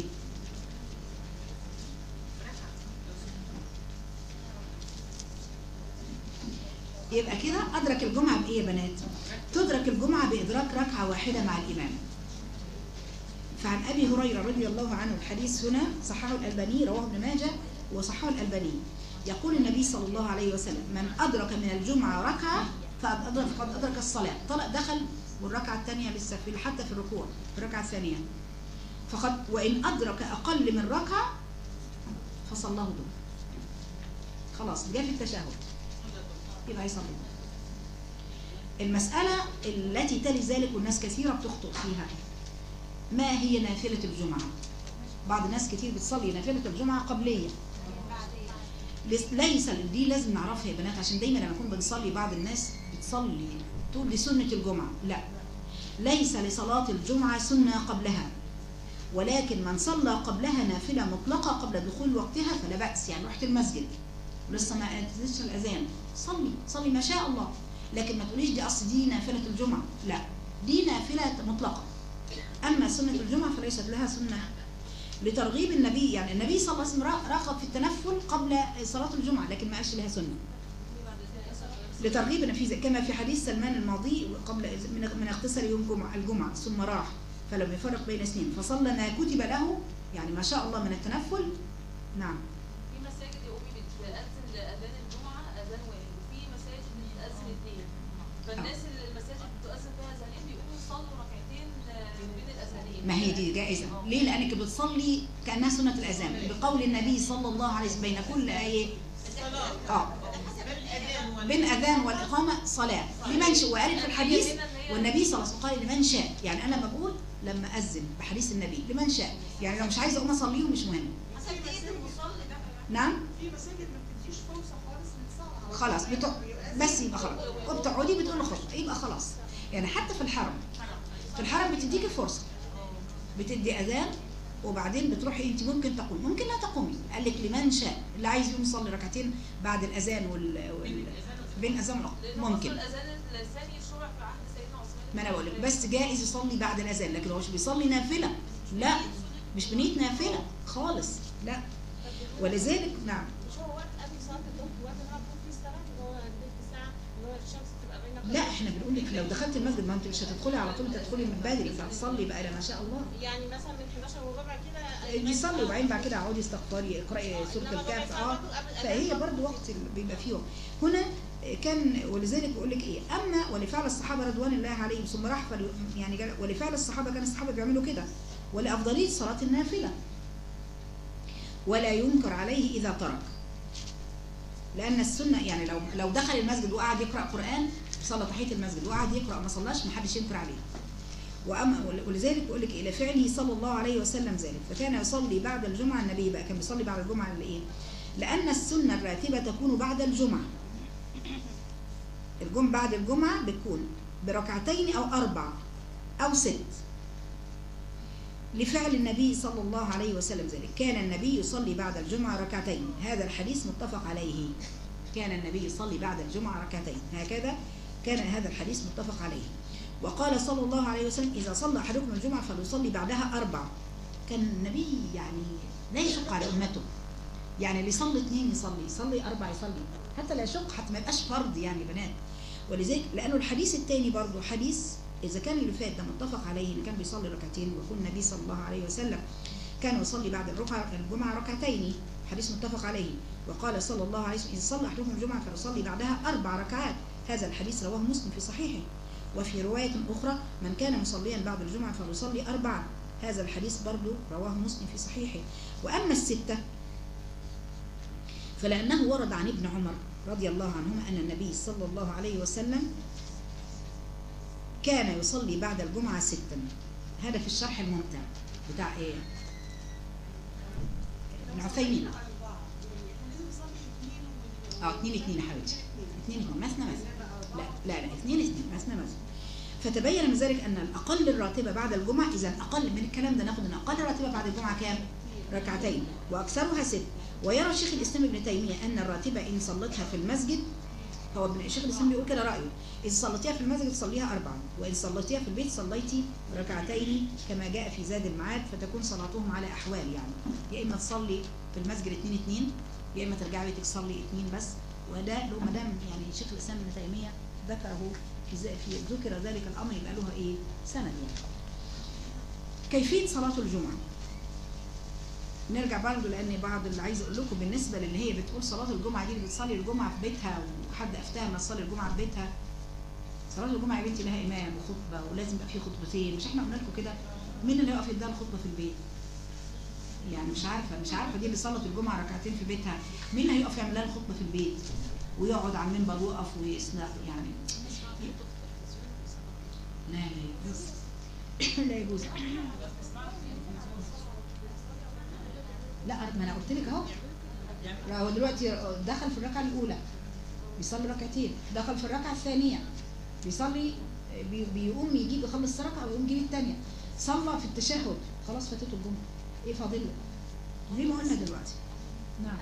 S1: يبقى كده أدرك الجمعة بإيه يا بنات؟ تدرك الجمعة بإدراك ركعة واحدة مع الإمام. فعن أبي هريرة رضي الله عنه، الحديث هنا صححه الألباني، رواه ابن ماجه وصححه الألباني، يقول النبي صلى الله عليه وسلم: من أدرك من الجمعة ركعة فقد أدرك الصلاة. طلق دخل والركعة الثانية لسه حتى في الركوع في الركعة الثانية، وإن أدرك أقل من ركعة فصلاه دون. خلاص جاء في التشهد يبقى يصلي. المسألة التي تلي ذلك والناس كثيرة بتخطئ فيها، ما هي نافلة الجمعة؟ بعض الناس كتير بتصلي نافلة الجمعة قبلية، ليس دي لازم نعرفها يا بنات، عشان دايما لما نكون بنصلي بعض الناس بتصلي تقول دي سنة الجمعة. لا، ليس لصلاة الجمعة سنة قبلها، ولكن من صلى قبلها نافلة مطلقة قبل دخول وقتها فلا بأس. يعني رحت المسجد ولسه ما أذنش الأذان، صلي ما شاء الله، لكن ما تقوليش دي أصل دي نافلة الجمعة، لا، دي نافلة مطلقة. أما سنة الجمعة فليست لها سنة لترغيب النبي، يعني النبي صلى الله عليه وسلم رغب في التنفل قبل صلاة الجمعة لكن ما قالش لها سنة، لترغيب النبي كما في حديث سلمان الماضي قبل من اغتسل يوم الجمعة ثم راح فلم يفرق بين اثنين فصلى ما كتب له، يعني ما شاء الله من التنفل. نعم.
S4: في مساجد يا أمي بتأذن لأذان الجمعة أذان واحد، وفي مساجد بتأذن اثنين، فالناس اللي المساجد بتؤذن فيها أذانين بيقوموا يصلوا ركعتين بين الأذانين.
S1: ما هي دي جائزة. ليه؟ لأنك بتصلي كأنها سنة الأذان بقول النبي صلى الله عليه وسلم: بين كل آية بين أذان والإقامة صلاة لمن شاء. وقالت في الحديث والنبي صلى الله عليه وسلم قال لمن شاء، يعني أنا بقول لما أذن بحديث النبي لمن شاء، يعني لو مش عايزة أقوم أصليه مش مهم. نعم. في مساجد ما بتديش فرصة خالص خلاص بس يبقى خلاص، وبتقعدي بتقول له خلاص يبقى خلاص. يعني حتى في الحرم بتديكي فرصة، بتدي أذان وبعدين بتروحي انت ممكن تقومي ممكن لا تقومي. قال لك لمن شاء، اللي عايز يقوم يصلي ركعتين بعد الاذان بين الاذان ممكن.
S4: الاذان الثاني شرع في عهد سيدنا عثمان.
S1: ما انا بقول لك بس جائز يصلي بعد الاذان، لكن هو مش بيصلي نافله، لا مش بنيه نافله خالص، لا. ولذلك نعم
S3: مش هو وقت قبل صلاه الظهر وقت ما بنقوم فيه الصلاه اللي هو الساعه اللي هو الشمس تبقى بين.
S1: لا احنا بنقول لك لو دخلت المسجد ما انت مش هتدخلي على طول، تدخلي من بدري فتصلي بقى ما شاء الله.
S3: يعني مثلا من 11 وربع كده
S1: يصلي وبعدين بعد كده اقعدي استغفري اقراي سوره الكهف. فهي برضو وقت بيبقى فيه هنا كان. ولذلك بقول لك ايه، اما ولفعل الصحابه رضوان الله عليهم ثم راح يعني ولفعل الصحابه كان الصحابه بيعملوا كده، ولافضليه صلاه النافله ولا ينكر عليه اذا ترك، لان السنه يعني لو دخل المسجد وقعد يقرا قران صلى تحيه المسجد وقعد يقرا ما صلاش ما حدش ينكر عليه. ولذلك بقول لك الى فعله صلى الله عليه وسلم ذلك، فكان يصلي بعد الجمعه. النبي بقى كان بيصلي بعد الجمعه لايه؟ لان السنه الراتبه تكون بعد الجمعه. بعد الجمعه بتكون بركعتين او 4 أو 6 لفعل النبي صلى الله عليه وسلم ذلك. كان النبي يصلي بعد الجمعه ركعتين، هذا الحديث متفق عليه. كان النبي يصلي بعد الجمعه ركعتين، هكذا كان هذا الحديث متفق عليه. وقال صلى الله عليه وسلم: إذا صلى أحدكم الجمعة فليصلي بعدها 4. كان النبي يعني لا يشق على أمته، يعني اللي يصلي 2 يصلي 4 يصلي، حتى لا يشق، حتى ما يبقاش فرض يعني بنات. ولذلك لأنه الحديث الثاني برضه حديث، إذا كان اللي فات ده متفق عليه إن كان بيصلي ركعتين، ويكون النبي صلى الله عليه وسلم كان يصلي بعد الجمعة ركعتين، حديث متفق عليه. وقال صلى الله عليه وسلم إن صلى أحدكم الجمعة فليصلي بعدها 4 ركعات. هذا الحديث رواه مسلم في صحيحه. وفي رواية أخرى من كان مصليا بعد الجمعة فليصلي 4. هذا الحديث برضه رواه مسلم في صحيحه. وأما الستة فلأنه ورد عن ابن عمر رضي الله عنهما أن النبي صلى الله عليه وسلم كان يصلي بعد الجمعة 6. هذا في الشرح الممتع بتاع إيه؟ ابن عثيمين. 2 يا حبيبتي، 2 مثنى. لا 2 مثنى. فتبين من ذلك أن الأقل الراتبة بعد الجمعة، إذا أقل من الكلام ده ناخد أن أقل الراتبة بعد الجمعة كام؟ ركعتين، وأكثرها 6. ويرى شيخ الإسلام ابن تيمية أن الراتبة إن صلتها في المسجد، هو ابن شيخ الإسلام بيقول كده رأيه، إذا صليتيها في المسجد تصليها 4، وإن صليتيها في البيت صليتي ركعتين كما جاء في زاد المعاد، فتكون صلاتهم على أحوال، يعني يا إما تصلي في المسجد 2 يا إما ترجعي بيتك تصلي 2 بس. وده لو ما دام يعني شيخ الإسلام ابن تيمية ذكره في ذكر ذلك الأمر يبقى لها إيه؟ سند يعني. كيفية صلاة الجمعة نرجع برضه، لأن بعض اللي عايز أقول لكم بالنسبة للي هي بتقول صلاة الجمعة دي اللي بتصلي الجمعة في بيتها وحد أفتاها ما تصلي الجمعة في بيتها. صلاة الجمعة يا بنتي لها إمام وخطبة، ولازم يبقى فيه خطبتين. مش إحنا قلنا لكم كده؟ مين اللي يقف يديها الخطبة في البيت؟ يعني مش عارفة دي اللي صلت الجمعة ركعتين في بيتها، مين اللي هيقف يعمل لها الخطبة في البيت ويقعد على المنبر ويقف ويسمع يعني؟ لا يجوز. لا يجوز. لا ما انا قلت لك اهو، هو دلوقتي دخل في الركعه الاولى بيصلي ركعتين، دخل في الركعه الثانيه بيصلي بيقوم يجيب يخلص ركعه ويقوم يجيب الثانيه، صلى في التشهد خلاص فاتته الجمعه، ايه فاضل له؟ زي ما قلنا دلوقتي. نعم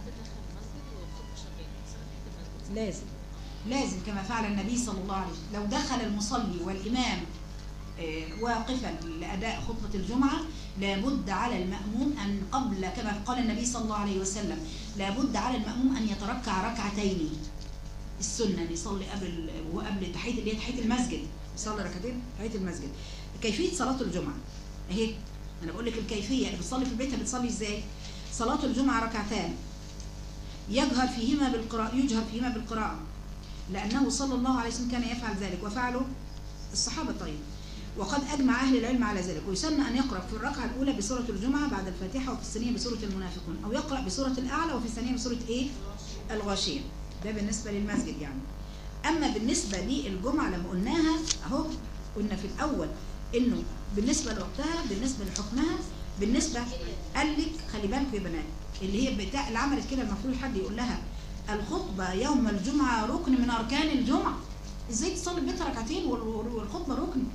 S1: لازم كما فعل النبي صلى الله عليه وسلم، لو دخل المصلي والامام واقفا لأداء خطبة الجمعة لابد على المأموم أن قبل، كما قال النبي صلى الله عليه وسلم، لابد على المأموم أن يتركع ركعتين السنة، يصلي قبل تحية اللي هي تحية المسجد، يصلي ركعتين تحية المسجد. كيفية صلاة الجمعة اهي، أنا بقول لك الكيفية اللي بتصلي في بيتها بتصلي ازاي. صلاة الجمعة ركعتان يجهر فيهما بالقراءة لأنه صلى الله عليه وسلم كان يفعل ذلك وفعله الصحابة. طيب، وقد أجمع أهل العلم على ذلك. ويسن أن يقرأ في الركعة الأولى بسورة الجمعة بعد الفاتحة، وفي الثانية بسورة المنافقون، أو يقرأ بسورة الأعلى، وفي الثانية بسورة إيه؟ الغاشية. ده بالنسبة للمسجد يعني. أما بالنسبة للجمعة لما قلناها أهو، قلنا في الأول إنه بالنسبة لوقتها، بالنسبة لحكمها، بالنسبة قال لك خلي بالكم يا بنات، اللي هي بتاع اللي عملت كده المفروض حد يقول لها الخطبة يوم الجمعة ركن من أركان الجمعة. ازاي تصلي بيتها ركعتين والخطبة ركن؟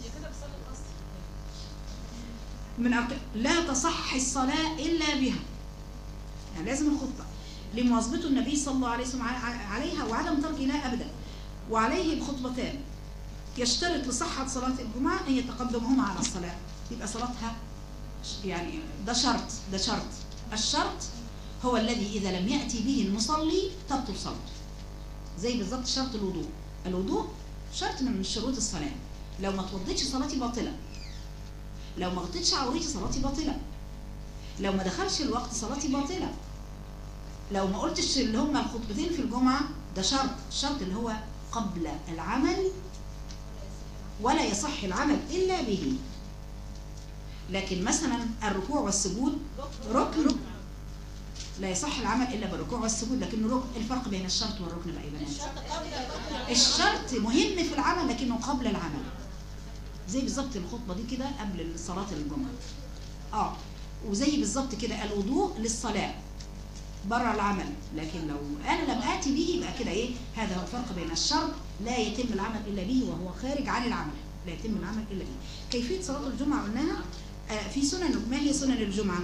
S1: من لا تصح الصلاة إلا بها، يعني لازم الخطبة لمواظبته النبي صلى الله عليه وسلم عليها وعدم ترك لها أبدا. وعليه بخطبتان يشترط لصحة صلاة الجمعة أن يتقدمهما على الصلاة، يبقى صلاتها يعني ده شرط. الشرط هو الذي إذا لم يأتي به المصلي تبطل صلاته، زي بالضبط شرط الوضوء شرط من شروط الصلاة. لو ما توضيتش صلاتي باطلة، لو ما غطيتش عورتي صلاتي باطلة، لو ما دخلش الوقت صلاتي باطلة، لو ما قلتش اللي هم الخطبتين في الجمعة ده الشرط اللي هو قبل العمل، ولا يصح العمل إلا به. لكن مثلا الركوع والسجود ركن، لا يصح العمل إلا بالركوع والسجود، لكنه ركن. الفرق بين الشرط والركن بقى يا بنات، الشرط مهم في العمل لكنه قبل العمل، زي بالظبط الخطبة دي كده قبل صلاة الجمعة. وزي بالظبط كده الوضوء للصلاة بره العمل، لكن لو أنا لم آتي به يبقى كده إيه؟ هذا هو الفرق بين الشرط لا يتم العمل إلا به وهو خارج عن العمل، لا يتم العمل إلا به. كيفية صلاة الجمعة قلناها. في سنن. ما هي سنن الجمعة؟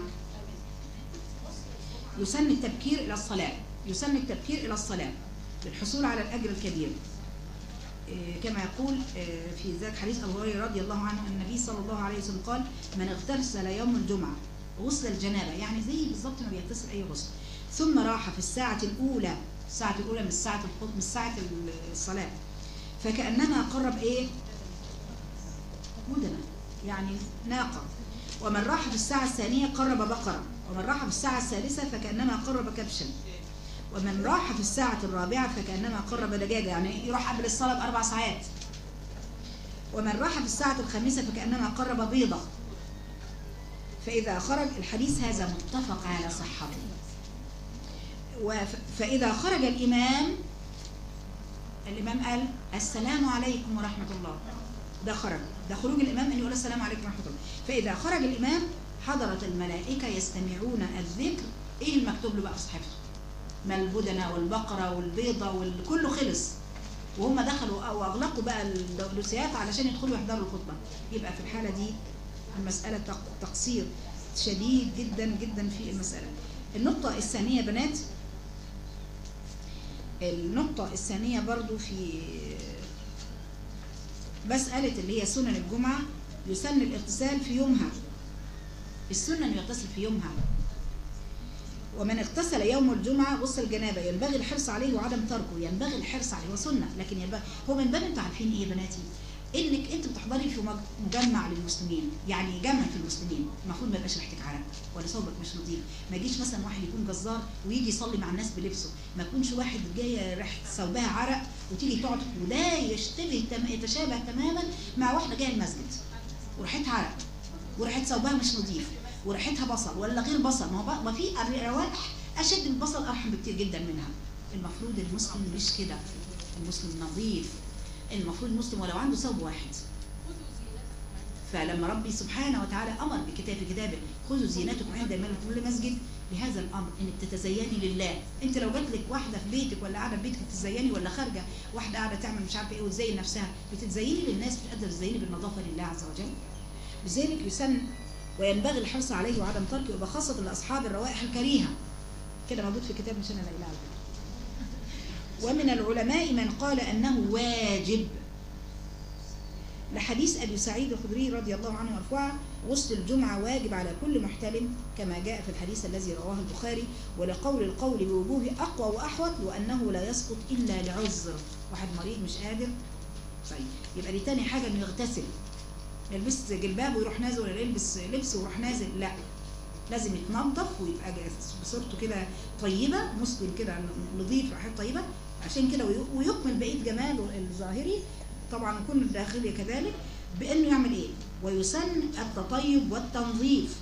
S1: يسن التبكير إلى الصلاة للحصول على الأجر الكبير، كما يقول في ذاك حديث أبو هريرة رضي الله عنه النبي صلى الله عليه وسلم قال: من اغتسل يوم الجمعة غسل الجنابة، يعني زي بالظبط ما بيغتسل أي غسل، ثم راح في الساعة الأولى من ساعة الصلاة، فكأنما قرب إيه؟ مدنة، يعني ناقة. ومن راح في الساعة الثانية قرب بقرة، ومن راح في الساعة الثالثة فكأنما قرب كبشا، ومن راح في الساعة الرابعة فكأنما قرب دجاجة، يعني يروح قبل الصلاة ب4 ساعات. ومن راح في الساعة الخامسة فكأنما قرب بيضة. فإذا خرج، الحديث هذا متفق على صحته. فإذا خرج الإمام قال السلام عليكم ورحمة الله، ده خرج، ده خروج الإمام أن يقول السلام عليكم ورحمة الله. فإذا خرج الإمام حضرت الملائكة يستمعون الذكر. إيه المكتوب له بقى في صحيفته؟ ما البدنة والبقرة والبيضة والكله خلص، وهم دخلوا أو أغلقوا بقى الدوسيات علشان يدخلوا يحضروا الخطبة. يبقى في الحالة دي المسألة تقصير شديد جدا جدا في المسألة. النقطة الثانية بنات، النقطة الثانية برضو في مسألة اللي هي سنن الجمعة، يسن الاغتسال في يومها. السنة أن يغتسل في يومها. ومن اغتسل يوم الجمعة غسل الجنابة ينبغي الحرص عليه وعدم تركه. ينبغي الحرص عليه وسنة، لكن ينبغي هو من باب، انتوا عارفين ايه يا بناتي؟ انك انت بتحضري في مجمع للمسلمين، يعني جمع في المسلمين، المفروض ما يبقاش ريحتك عرق ولا ثوبك مش نظيف. ما يجيش مثلا واحد يكون جزار ويجي يصلي مع الناس بلبسه، ما يكونش واحد جاي ريحه ثوبها عرق وتيجي تقعد، وده يتشابه تماما مع واحده جايه المسجد وريحتها عرق وريحه ثوبها مش نظيف وريحتها بصل ولا غير بصل. ما في روائح اشد من البصل ارحم بكتير جدا منها. المفروض المسلم مش كده، المسلم نظيف، المفروض المسلم ولو عنده ثوب واحد. فلما ربي سبحانه وتعالى امر بكتابه خذوا زينتكم عند كل مسجد، بهذا الامر انك تتزيني لله. انت لو جات لك واحده في بيتك ولا قاعده في بيتك تتزيني، ولا خارجه واحده قاعده تعمل مش عارفه ايه وتزين نفسها، بتتزيني للناس، بتقدر تزيني بالنظافه لله عز وجل. لذلك يسن وينبغي الحرص عليه وعدم تركه، وبخاصه لاصحاب الروائح الكريهه. كده موجود في كتاب مش انا لا اله الا الله. ومن العلماء من قال أنه واجب، لحديث أبي سعيد الخدري رضي الله عنه مرفوعا: غسل الجمعة واجب على كل محتلم، كما جاء في الحديث الذي رواه البخاري. ولقول القول بوجوه أقوى وأحوط، وأنه لا يسقط إلا لعذر، واحد مريض مش قادر. طيب يبقى دي تاني حاجة إنه يغتسل، يلبس جلباب ويروح نازل، ولا يلبس لبس ويروح نازل، لا، لازم يتنظف ويبقى بصورته كده طيبة، مسلم كده نظيف، ريحته طيبة، عشان كده ويكمل بقية جماله الظاهري طبعا يكون الداخلي كذلك، بأنه يعمل ايه؟ ويسن التطيب والتنظيف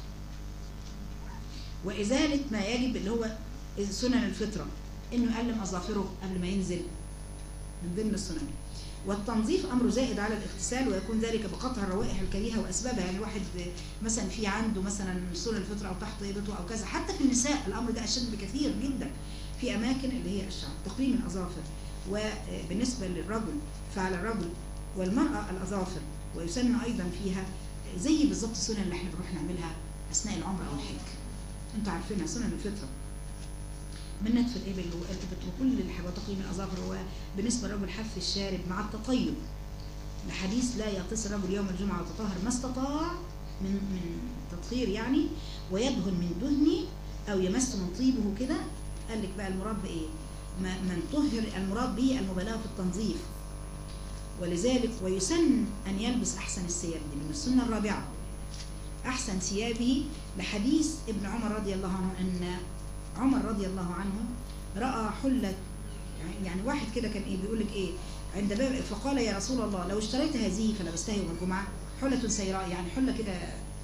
S1: وإزالة ما يجب، اللي هو سنن الفطرة، انه يقلم أظافره قبل ما ينزل من ضمن السنن. والتنظيف أمر زائد على الاغتسال، ويكون ذلك بقطع الروائح الكريهة وأسبابها. يعني الواحد مثلا في عنده مثلا سنن الفطرة أو تحت طيبته أو كذا، حتى في النساء الأمر ده أشد بكثير جدا في أماكن اللي هي الشعر، تقليم الأظافر. وبالنسبة للرجل فعلى الرجل والمرأة الأظافر، ويسن أيضا فيها زي بالظبط السنن اللي احنا بنروح نعملها أثناء العمرة أو الحج، انتوا عارفينها سنن الفطرة، من نتف الإبل وكل الحاجة وتقليم الأظافر. وبالنسبة للرجل حف الشارب مع التطيب، لحديث لا يغتسل الرجل يوم الجمعة وتطهر ما استطاع من تطهير يعني، ويدهن من دهنه أو يمس من طيبه كده. قال لك بقى المراد بإيه؟ من طهر المراد به المبالغة في التنظيف. ولذلك ويسن أن يلبس أحسن الثياب، دي من السنة الرابعة، أحسن ثيابه، لحديث ابن عمر رضي الله عنه أن عمر رضي الله عنه رأى حلة، يعني واحد كده كان ايه بيقول لك ايه عند باب، فقال يا رسول الله لو اشتريت هذه فلبستها يوم الجمعة، حلة سيراء، يعني حلة كده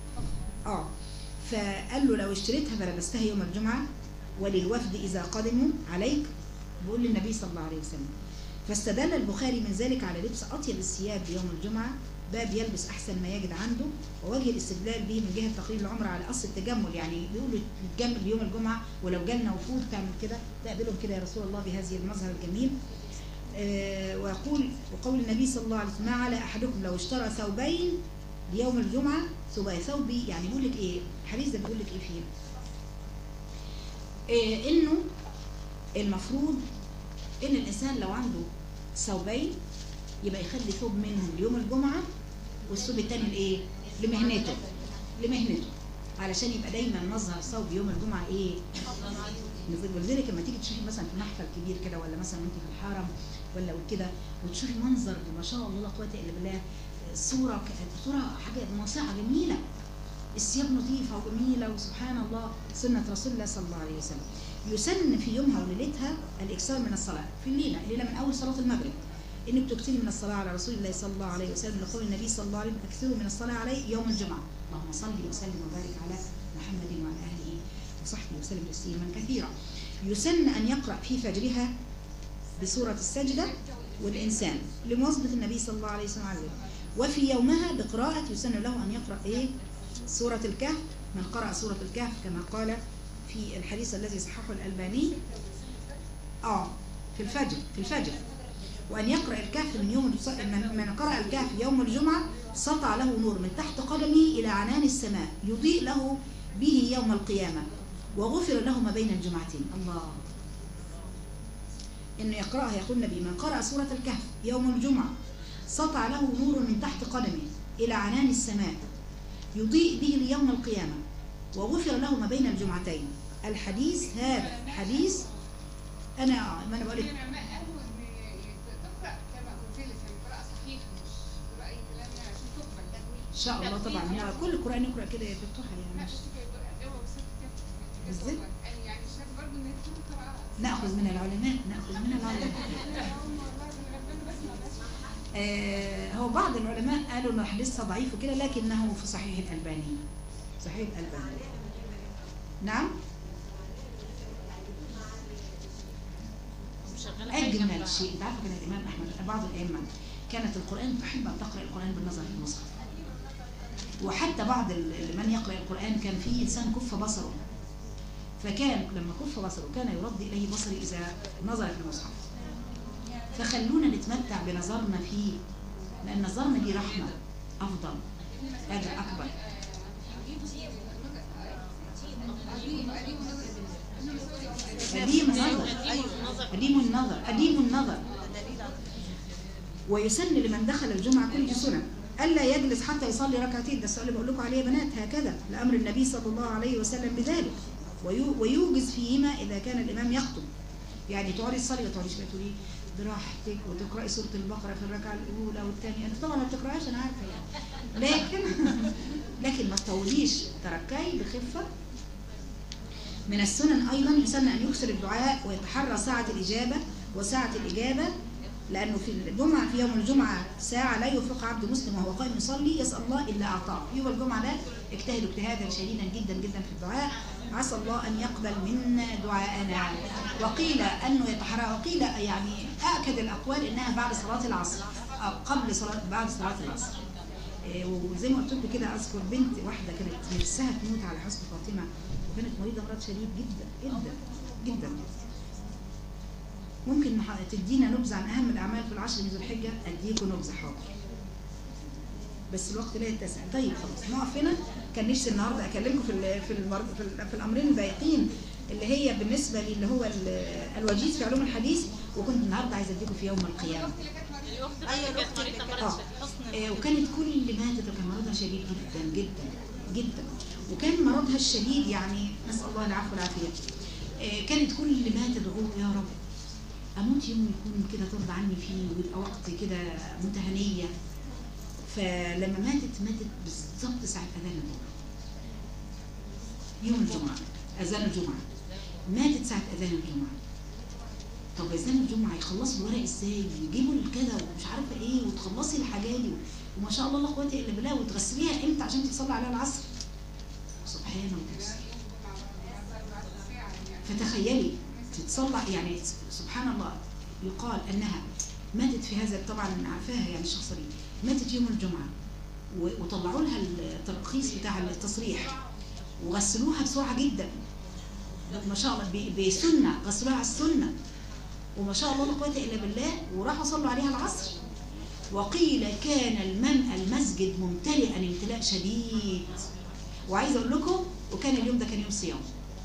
S1: فقال له لو اشتريتها فلبستها يوم الجمعة وللوفد إذا قدموا عليك، بيقول للنبي صلى الله عليه وسلم. فاستدل البخاري من ذلك على لبس أطيب الثياب يوم الجمعة، باب يلبس أحسن ما يجد عنده، ووجه الاستدلال به من جهة تقرير العمر على أصل التجمل، يعني بيقولوا تتجمل يوم الجمعة، ولو جالنا وفود تعمل كده تقابلهم كده يا رسول الله بهذه المظهر الجميل. وقول النبي صلى الله عليه وسلم: ما على أحدكم لو اشترى ثوبين ليوم الجمعة ثوبي، يعني بيقول لك إيه الحديث ده؟ بيقول لك إيه فيه؟ إنه المفروض إن الإنسان لو عنده ثوبين يبقى يخلي ثوب منهم ليوم الجمعة والثوب الثاني لإيه؟ لمهنته. علشان يبقى دايما مظهر صوب يوم الجمعه ايه؟ ولذلك لما تيجي تشوفي مثلا في محفل كبير كده، ولا مثلا وانت في الحرم ولا كده، وتشوفي منظر ما شاء الله لا قوه الا بالله، صوره حاجه ناصعه جميله، الثياب لطيفه وجميله، وسبحان الله سنه رسول الله صلى الله عليه وسلم. يسن في يومها وليلتها الاكثار من الصلاه في الليله من اول صلاه المغرب، انك تكثري من الصلاه على رسول الله صلى الله عليه وسلم، لقول النبي صلى الله عليه وسلم اكثروا من الصلاه عليه يوم الجمعه، اللهم صل وسلم وبارك على محمد وعلى اهله وصحبه وسلم تسليما كثيرا. يسن ان يقرا في فجرها بسوره السجده والانسان لمواظبه النبي صلى الله عليه وسلم على ذلك. وفي يومها بقراءه يسن له ان يقرا ايه؟ سوره الكهف، من قرأ سوره الكهف كما قال في الحديث الذي صححه الألباني في الفجر، وأن يقرأ الكهف من قرأ الكهف يوم الجمعة سطع له نور من تحت قدمه إلى عنان السماء يضيء له به يوم القيامة، وغفر له ما بين الجمعتين. الله، إنه يقرأها يقول النبي من قرأ سورة الكهف يوم الجمعة سطع له نور من تحت قدمه إلى عنان السماء يضيء به ليوم القيامة، وغفر له ما بين الجمعتين. الحديث هذا حديث أنا بقول لك إن شاء الله. طبعا هو كل القرآن يقرأ كده يا فتوحة يعني بالذات نأخذ من العلماء هو بعض العلماء قالوا انه حديث ضعيف وكده، لكنه في صحيح الألباني. نعم، أجمل شيء. انت عارفه كان الإمام أحمد بعض الأئمة كانت القرآن تحب أن تقرأ القرآن بالنظر في المصحف، وحتى بعض من يقرأ القرآن كان فيه إنسان كف بصره، فكان لما كف بصره كان يرد إليه بصري إذا نظر في المصحف. فخلونا نتمتع بنظرنا فيه، لأن نظرنا دي رحمة أفضل، أجر أكبر. أديم النظر. ويسن لمن دخل الجمعة كل سنة ألا يجلس حتى يصلي ركعتين. ده السؤال اللي بقول لكم عليه يا بنات، هكذا لأمر النبي صلى الله عليه وسلم بذلك. ويوجز فيهما إذا كان الإمام يخطب، يعني تقعدي تصلي وتقعدي شوية تقولي براحتك وتقرأي سورة البقرة في الركعة الأولى والثانية. أنت طبعا ما بتقرأيش أنا عارفة يعني، لكن ما تطوليش، تركعي بخفة. من السنن أيضا يسن أن يكثر الدعاء ويتحرى ساعة الإجابة وساعة الإجابة، لأنه في الجمعة في يوم الجمعة ساعة لا يوفق عبد مسلم وهو قائم يصلي يسأل الله إلا أعطاه. يوم الجمعة ده اجتهدوا اجتهادا شديدا جدا جدا في الدعاء، عسى الله أن يقبل منا دعاءنا. وقيل أنه يتحرى، وقيل يعني أكد الأقوال إنها بعد صلاة العصر أو بعد صلاة العصر. وزي ما قلت لكم كده، أذكر بنت واحدة كانت نفسها تموت على حسن فاطمة، وكانت مريضة مرض شديد جدا جدا جدا. ممكن تدينا نبذة عن أهم الأعمال في العشر من ذو الحجة؟ أديكم نبذة حاضر، بس الوقت لا يتسع. طيب خلاص نقف هنا. كان نفسي النهارده أكلمكم في الأمرين الباقيين اللي هي بالنسبة لي اللي هو الوجيز في علوم الحديث، وكنت النهارده عايزة أديكم في يوم القيامة. وكانت كل ماتت وكان مرضها شديد جدا جدا جدا، وكان مرضها الشديد يعني نسأل الله العفو والعافية. كانت كل ما تدعوه يا رب أموت يوم يكون كده ترضى عني فيه ويبقى وقت كده متهنية. فلما ماتت بالظبط ساعة أذان الجمعة، يوم الجمعة أذان الجمعة، ماتت ساعة أذان الجمعة. طب أذان الجمعة يخلصوا الورق إزاي؟ يجيبوا كده ومش عارفة إيه، وتخلصي الحاجات دي وما شاء الله لا قوة إلا بالله، وتغسليها إمتى عشان تصلي عليها العصر؟ سبحان الله. فتخيلي تتصلى يعني سبحان الله. يقال أنها ماتت في هذا، طبعا عارفاها يعني الشخصية، ماتت يوم الجمعة وطلعوا لها الترخيص بتاع التصريح وغسلوها بسرعة جدا ما شاء الله، بسنة غسلوها على السنة وما شاء الله لا قوة إلا بالله، وراحوا صلوا عليها العصر. وقيل كان المسجد ممتلئا امتلاء شديد. وعايزه اقول لكم وكان اليوم ده كان يوم صيام،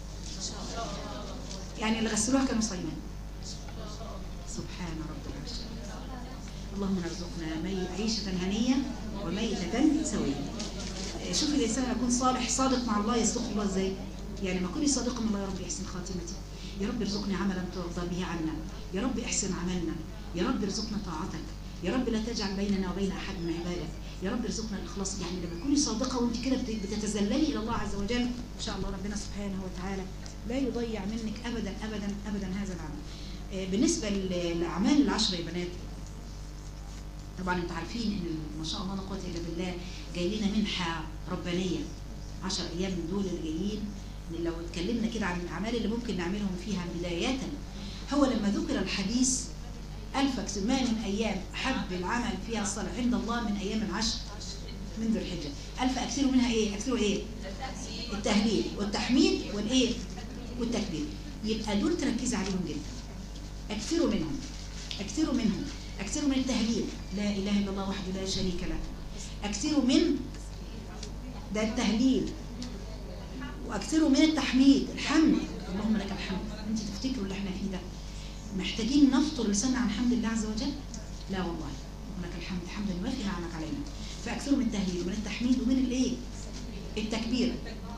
S1: يعني اللي غسلوها كانوا صايمين. سبحان رب العرش. اللهم ارزقنا عيشة هنية وميتة سوية. شوفي الانسان يكون صالح صادق مع الله يصدق الله ازاي؟ يعني ما كوني صادقه مع الله، يا رب احسن خاتمتي، يا رب ارزقني عملا ترضى به عنا، يا رب احسن عملنا، يا رب ارزقنا طاعتك، يا رب لا تجعل بيننا وبين احد من عبادك، يا رب ارزقنا الاخلاص. يعني لما تكوني صادقه وانت كده بتتذللي الى الله عز وجل، ان شاء الله ربنا سبحانه وتعالى لا يضيع منك ابدا ابدا ابدا هذا العمل. بالنسبه للاعمال العشر يا بنات، طبعا انتوا عارفين ان ما شاء الله لا قوه الا بالله جاي لنا منحه ربانيه 10 ايام من دول اللي جايين. لو اتكلمنا كده عن الاعمال اللي ممكن نعملهم فيها بدايه، هو لما ذكر الحديث ألف ما من أيام حب العمل فيها الصالح عند الله من أيام العشر من ذو الحجة. ألف أكثروا منها إيه؟ أكثروا إيه؟ التهليل والتحميد والإيه؟ والتكبير. يبقى دول تركز عليهم جدا، أكثروا منهم، أكثروا منهم، أكثروا من التهليل لا إله إلا الله وحده لا شريك له، أكثروا من ده التهليل، وأكثروا من التحميد الحمد، اللهم لك الحمد. أنت تفتكروا اللي احنا فيه ده محتاجين نفطر لساننا عن حمد الله عز وجل؟ لا والله، لك الحمد حمدا يوافي نعمك علينا. فأكثروا من التهليل ومن التحميد ومن الايه؟ التكبير.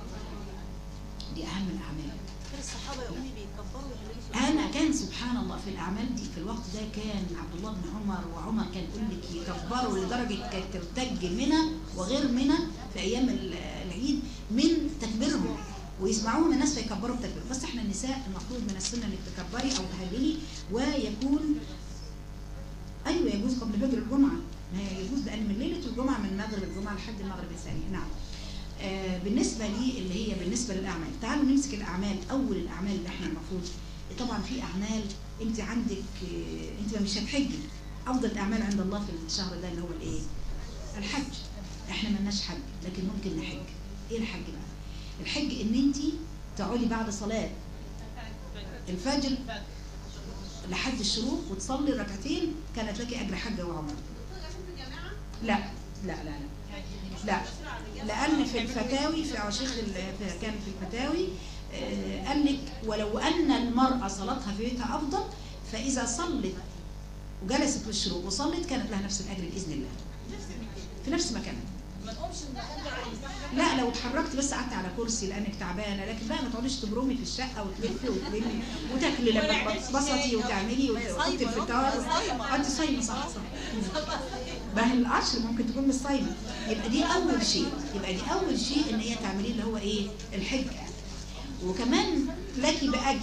S1: دي أهم الأعمال.
S3: الصحابة يا أمي بيكبروا.
S1: أنا كان سبحان الله في الأعمال دي في الوقت ده كان عبد الله بن عمر وعمر كان يقول لك يكبروا لدرجة كانت ترتج منى وغير منى في أيام العيد من تكبيرهم، ويسمعوهم الناس فيكبروا بتكبير. بس احنا النساء المفروض من السنه انك تكبري او تهللي، ويكون ايوه يجوز قبل فجر الجمعه، ما يجوز لان من ليله الجمعه من مغرب الجمعه لحد المغرب الثاني. نعم. بالنسبه لي اللي هي بالنسبه للاعمال، تعالوا نمسك الاعمال. اول الاعمال اللي احنا المفروض طبعا في اعمال انت عندك انت مش هتحجي. افضل الاعمال عند الله في الشهر ده اللي هو الايه؟ الحج. احنا مالناش حج لكن ممكن نحج. ايه الحج بقى؟ الحج ان انت تقعدي بعد صلاة الفجر لحد الشروق وتصلي ركعتين، كانت لك اجر حجة وعمرة. لا لا لا لا لا، لان في الفتاوي في شيخ كان في الفتاوي قال لك ولو ان المرأة صلاتها في بيتها افضل، فاذا صلت وجلست للشروق وصلت كانت لها نفس الاجر باذن الله في نفس مكانها.
S4: ما نقومش
S1: لا لو اتحركت بس قعدت على كرسي لانك تعبانه، لكن بقى ما تقعديش تبرمي في الشقه وتلفي وتلمي وتاكلي لما تبسطي وتعملي وتحطي الفطار. انت صايمه صح صح. بقى العشر ممكن تكون مش صايمه. يبقى دي اول شيء، يبقى دي اول شيء ان هي تعمليه اللي هو ايه؟ الحج. وكمان لك باجر.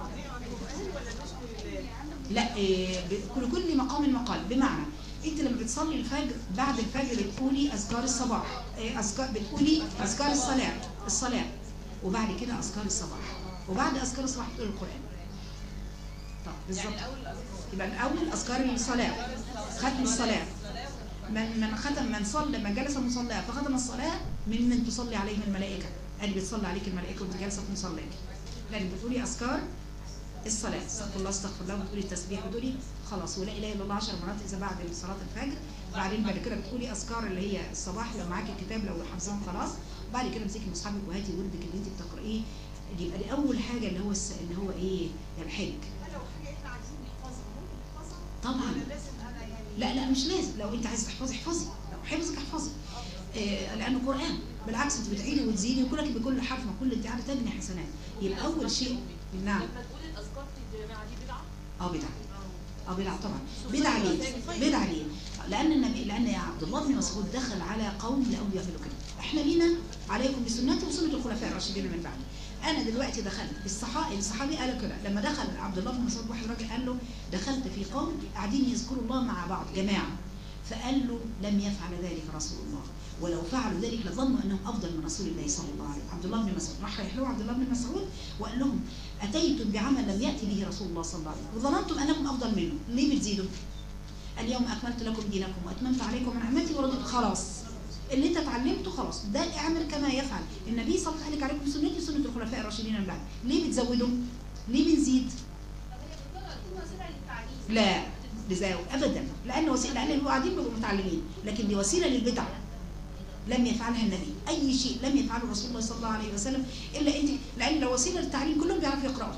S1: لا كل مقام مقال. بمعنى انت لما بتصلي الفجر بعد الفجر بتقولي اذكار الصباح، بتقولي اذكار الصلاه، وبعد كده اذكار الصباح، وبعد اذكار الصباح بتقولي القران. طب بالظبط. يعني يبقى الاول اذكار الصلاه، ختم الصلاه. من صلى من جلس مصلاه فختم الصلاه ممن تصلي عليه الملائكه. ادي بتصلي عليك الملائكه وانت جالسه في مصلاك، لان بتقولي اذكار الصلاة، استغفر الله استغفر الله، وتقولي التسبيح وتقولي خلاص ولا اله الا الله 10 مرات اذا بعد صلاة الفجر. بعدين بعد كده بتقولي اذكار اللي هي الصباح لو معاكي الكتاب لو حافظاهم خلاص. بعد كده امسكي مصحفك وهاتي وردك اللي انت بتقرايه. يبقى دي اول حاجة اللي هو ايه؟ الحج.
S3: لو حاجة احنا عايزين نحفظها ممكن نحفظها؟
S1: طبعا.
S3: لازم انا يعني
S1: لا مش لازم، لو انت عايزه تحفظي احفظي، لو حفظك احفظي. لانه قرآن، بالعكس انت بتعيدي وتزيدي وكلك بكل حرف ما كل انت قاعده تجني حسنات. يبقى اول شيء. نعم.
S4: لما تقولي الاذكار في الجامعه دي بدعه؟
S1: بدعه. بدعه طبعا. بدعه ليه؟ بدعه ليه؟ لان يا عبد الله بن مسعود دخل على قوم لقوا يعملوا كده. احنا لينا عليكم بسنتي وسنه الخلفاء الراشدين من بعد. انا دلوقتي دخلت الصحابي قال كده لما دخل عبد الله بن مسعود، واحد راجل قال له دخلت في قوم قاعدين يذكروا الله مع بعض جماعه، فقال له لم يفعل ذلك رسول الله، ولو فعلوا ذلك لظنوا انهم افضل من رسول الله صلى الله عليه وسلم. عبد الله بن مسعود راح يحلوا عبد الله بن مسعود وقال لهم اتيتم بعمل لم ياتي به رسول الله صلى الله عليه وسلم وظننتم انكم افضل منه، ليه بتزيدوا؟ اليوم اكملت لكم دينكم واتممت عليكم نعمتي ورضيت. خلاص اللي انت اتعلمته خلاص، ده اعمل كما يفعل النبي صلى الله عليه وسلم. عليكم سنتي وسنه الخلفاء الراشدين من بعد. ليه بتزودوا؟ ليه بنزيد؟ لا بزاوي ابدا، لان وسيله، لان اللي قاعدين بيبقوا متعلمين، لكن دي وسيله للبدع لم يفعلها النبي. اي شيء لم يفعله رسول الله صلى الله عليه وسلم الا انت، لان لو وسيله للتعليم كلهم بيعرفوا يقراوا.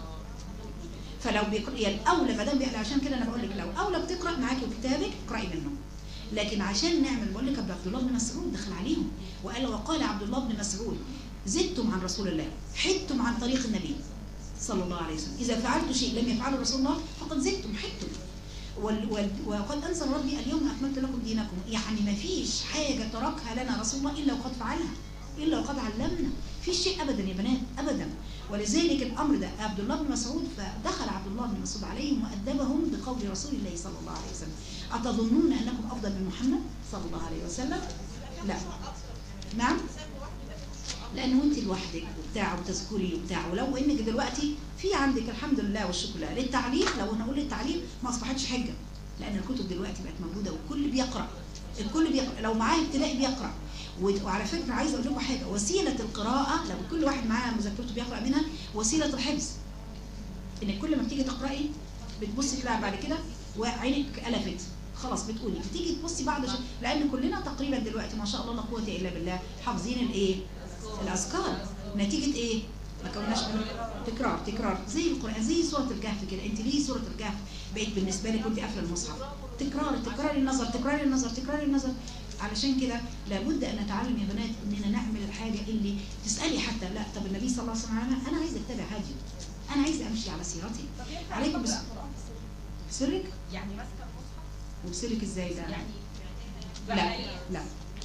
S1: فلو بيقرا الاولى ما دام عشان كده انا بقول لك لو اولى بتقرا معاكي كتابك اقراي منه. لكن عشان نعمل، بقول لك عبد الله بن مسعود دخل عليهم وقال عبد الله بن مسعود زدتم عن رسول الله، حدتم عن طريق النبي صلى الله عليه وسلم، إذا فعلت شيء لم يفعله رسول الله فقد زدتم حدتم. وقد أنزل ربي اليوم أكملت لكم دينكم، يعني ما فيش حاجة تركها لنا رسول الله إلا وقد فعلها، إلا وقد علمنا، في شيء أبدا يا بنات أبدا. ولذلك الأمر ده عبد الله بن مسعود، فدخل عبد الله بن مسعود عليهم وأدبهم بقول رسول الله صلى الله عليه وسلم: أتظنون أنكم أفضل من محمد صلى الله عليه وسلم؟ لا. نعم، لأنه أنت لوحدك وبتاع وتذكري وبتاع، ولو إنك دلوقتي في عندك الحمد لله والشكر لله للتعليم، لو نقول للتعليم ما أصبحتش حجة، لأن الكتب دلوقتي بقت موجودة والكل بيقرأ، الكل بيقرأ، لو معاه ابتدائي بيقرأ. وعلى فكرة عايزة أقول لكم حاجة، وسيلة القراءة لو كل واحد معاه مذاكرته بيقرأ منها وسيلة الحفظ، إنك كل ما بتيجي تقرأي بتبصي تلاقي بعد كده وعينك ألفت خلاص بتقولي، بتيجي تبصي بعد لأن كلنا تقريبا دلوقتي ما شاء الله لا قوة إلا بالله حافظين الإيه؟ الأذكار. نتيجة إيه؟ ما كوناش تكرار زي القرآن، زي سورة الكهف كده. أنت ليه سورة الكهف بقيت بالنسبة لك كنت قافلة المصحف؟ تكرار النظر. علشان كده لابد أن نتعلم يا بنات إننا نعمل الحاجة اللي تسألي حتى لا طب النبي صلى الله عليه وسلم أنا عايزة أتبع هديه، أنا عايزة أمشي على سيرتي. عليكم بسرك؟ يعني ماسكة المصحف وبسرك إزاي ده؟ يعني لا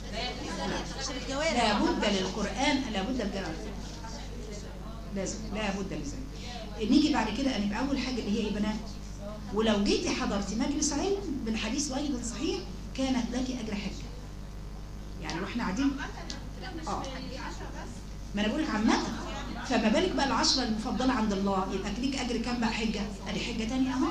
S1: لابد للقرآن، لابد القراءة، لازم لابد لذلك. نيجي بعد كده أن يبقى أول حاجة اللي هي إيه بنات؟ ولو جيتي حضرتي مجلس علم بالحديث أيضا صحيح كانت لك أجر حجة. يعني واحنا قاعدين ما انا بقول لك عامه، فما بالك بقى العشرة المفضله عند الله، يبقى ليك اجر كام بقى؟ حجه، ادي حجه ثانيه اهو.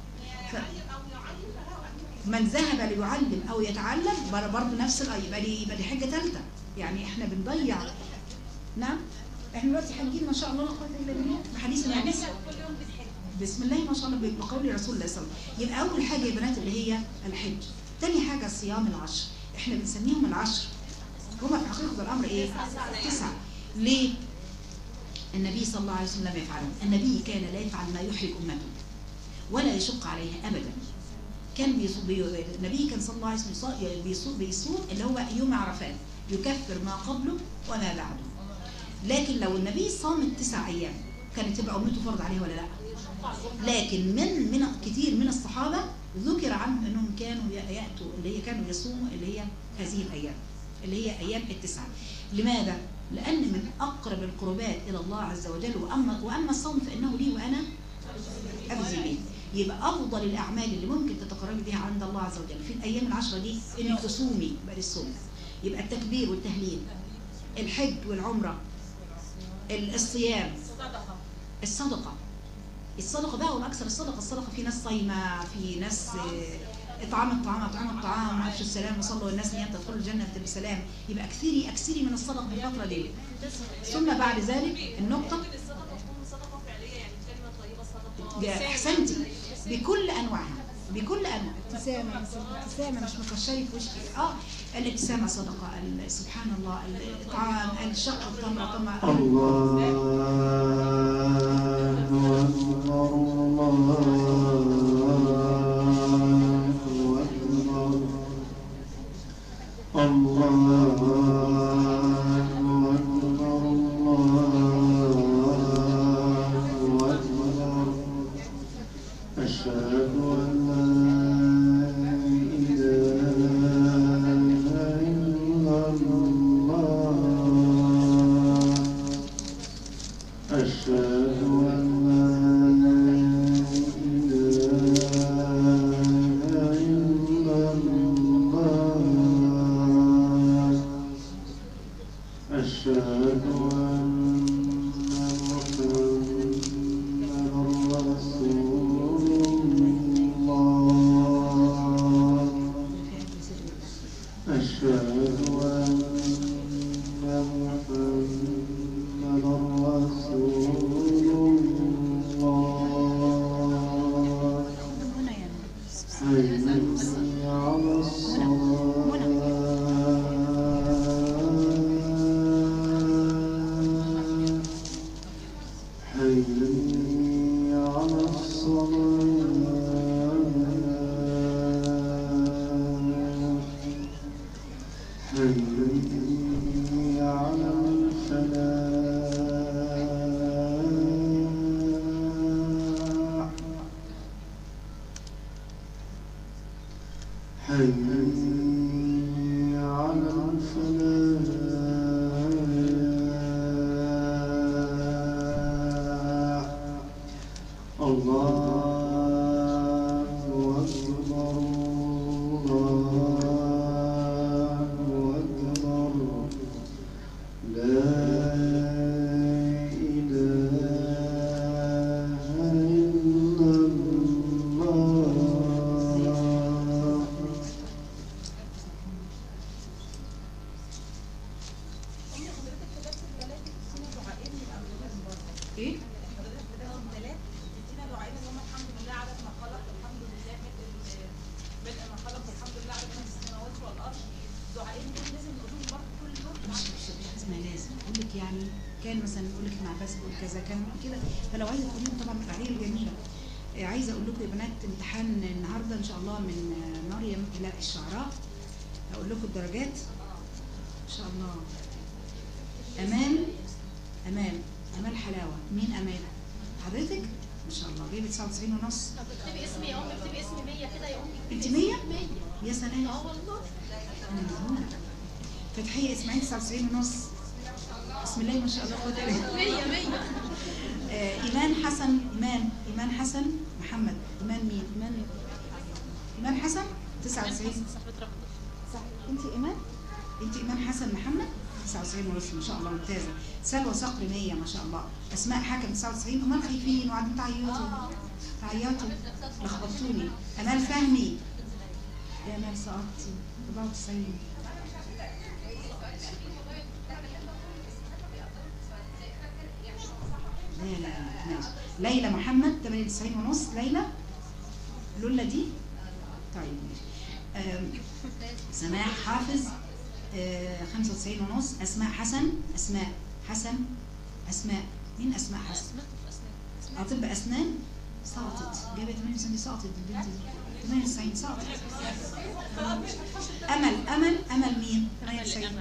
S1: من ذهب ليعلم او يتعلم برضه نفس يبقى دي حجه ثالثه. يعني احنا بنضيع. نعم احنا دلوقتي حاجين ما شاء الله لا قوه الا بالله بحديث النبي بسم الله ما شاء الله بقول رسول الله صلى الله عليه وسلم. يبقى اول حاجه يا بنات اللي هي الحج. ثاني حاجه صيام العشر، احنا بنسميهم العشر، هما في حقيقة الأمر إيه؟ 9. ليه؟ النبي صلى الله عليه وسلم لم يفعلهم. النبي كان لا يفعل ما يحرج أمته ولا يشق عليها أبدا. كان النبي كان صلى الله عليه وسلم بيصوم اللي هو يوم عرفات، يكفر ما قبله وما بعده. لكن لو النبي صام 9 أيام كانت تبقى أمته فرض عليه ولا لا؟ لكن من كثير من الصحابة ذكر عنهم أنهم كانوا يأتوا اللي هي كانوا يصوموا اللي هي هذه الأيام اللي هي أيام 9. لماذا؟ لأن من أقرب القربات إلى الله عز وجل، وأما الصوم فإنه لي وأنا أجزي به. يبقى أفضل الأعمال اللي ممكن تتقربي بها عند الله عز وجل في الأيام العشرة دي إنك تصومي بقى الصوم. يبقى التكبير والتهليل، الحج والعمرة، الصيام، الصدقة بقى، وأكثر الصدقة في ناس صايمة، في ناس اطعام الطعام وافشوا السلام وصلوا الناس ان تدخلوا الجنه بسلام. يبقى اكثري من الصدقه في الفتره دي. ثم بعد ذلك النقطه
S4: الصدقه تكون صدقه فعليه، يعني كلمه طيبه صدقه.
S1: احسنتي، بكل انواعها، بكل انواع. ابتسامه مش مكشري في وشك. الابتسامه صدقه، سبحان الله، الاطعام، الشق التمره
S5: محمد رسول الله
S1: كان مثلا يقول لك مع بس بقول كذا كان كده. فلو عايزه تقوليهم طبعا التعليل الجميله. عايزه اقول لكم يا بنات امتحان النهارده ان شاء الله من مريم الى الشعراء. هقول لكم الدرجات ان شاء الله. امال حلاوه. مين امال؟ حضرتك ما شاء الله جايبه 99 ونص.
S2: طب اكتبي اسمي يا امي، اكتبي اسمي 100 كده يا امي.
S1: انت 100 يا سلام.
S2: والله
S1: فتحيه اسماعيل 99 ونص. بسم الله ما شاء الله. خد 100 ايمان حسن. ايمان حسن محمد. ايمان حسن 99 صح. انت ايمان حسن محمد 99 ونص ما شاء الله ممتازه. سلوى صقر 100 ما شاء الله. اسماء حاكم 99. امال خايفين وقاعدين تعيطوا لخبطتوني. امال فهمي يا امال سقطتي 94. لا ماشي. ليلى محمد 98 ونص. لولا دي طيب ماشي. سماح حافظ 95 ونص. اسماء حسن. مين اسماء حسن؟ اطباء اسنان سقطت. جابت 98 سقطت البنت دي. 98 سقطت. امل مين؟ 98.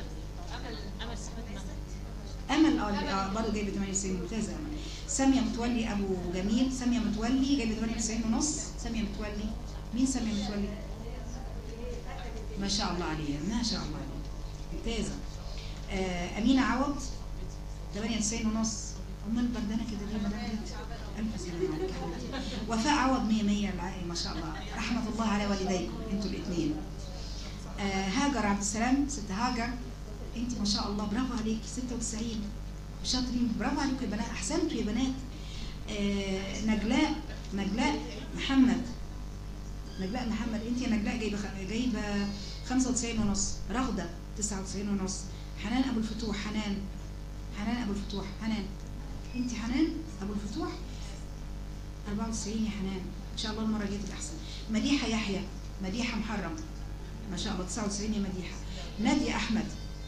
S1: امل برضه جايبه 98 ممتازه. امل. ساميه متولي ابو جميل. ساميه متولي جايبه 98 ونص. ساميه متولي. مين ساميه متولي؟ ما شاء الله عليها ممتازه. امينه عوض 98 ونص. امال بردانه كده ليه مدام؟ الف سلامه عليك حبيبتي. وفاء عوض 100 ما شاء الله. رحمه الله على والديكم انتوا الاثنين. هاجر عبد السلام. ست هاجر انت ما شاء الله برافو عليكي 96 شاطرين. برافو عليكم يا بنات. احسنتوا يا بنات. نجلاء محمد. انت يا نجلاء جايبه 95 ونص. رغده 99 ونص. حنان ابو الفتوح. انت حنان ابو الفتوح 94 يا حنان. ان شاء الله المره الجايه تبقى احسن. مديحه يحيى. مديحه محرم ما شاء الله 99 يا مديحه. ناديه احمد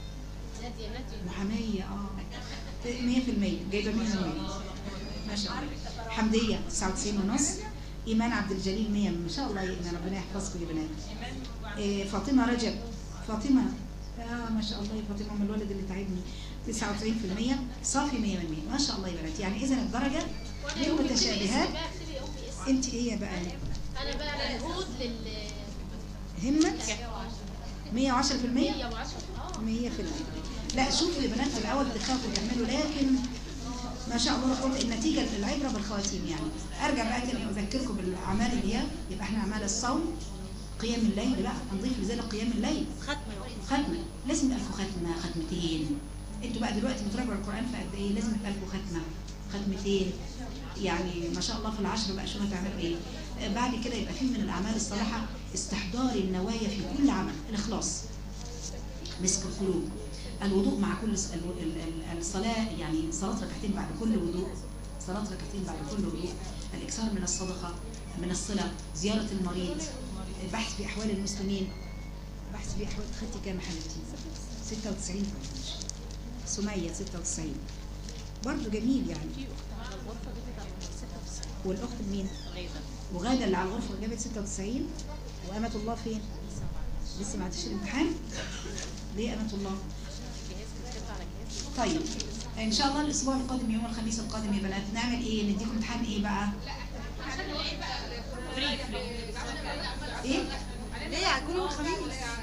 S1: محاميه 100% جايبه 100% ما شاء الله. حمديه 99 ونص. ايمان عبد الجليل 100 ما شاء الله. يا ربنا يحفظكم يا بنات. فاطمه رجب. ما شاء الله يا فاطمه من الولد اللي تعبني 99%. صافي 100% ما شاء الله يا بنات. يعني اذا الدرجه للمتشابهات. انت ايه بقى؟
S2: انا بقى الهود
S1: همت 110%. 100%. لا شوفوا يا بنات الاول تخافوا تعملوا لكن ما شاء الله قلت النتيجه العبره بالخواتيم. يعني ارجع بقى تاني اذكركم بالاعمال اللي هي يبقى احنا اعمال الصوم قيام الليل. لا نضيف لذلك قيام الليل ختمه. لازم يبقى لكم ختمتين. انتوا بقى دلوقتي بتراجعوا القران في قد ايه؟ لازم يبقى لكم ختمتين. يعني ما شاء الله في العشر بقى شوفوا هتعملوا ايه. بعد كده يبقى في من الاعمال الصالحه استحضار النوايا في كل عمل. الاخلاص مسك القلوب. الوضوء مع كل الصلاه. يعني صلاه ركعتين بعد كل وضوء. الاكثار من الصدقه من الصله. زياره المريض. البحث في احوال المسلمين. خدتي كام يا حبيبتي؟ 96. سميه 96 برضه جميل يعني. والاخت مين؟ وغاده اللي على الغرفه جابت 96. وامه الله فين؟ لسه ما عدتش الامتحان. ليه امه الله؟ طيب ان شاء الله الاسبوع القادم يوم الخميس القادم يا بنات نعمل ايه؟ نديكم امتحان ايه بقى؟ ايه؟
S3: ليه هيكونوا الخميس؟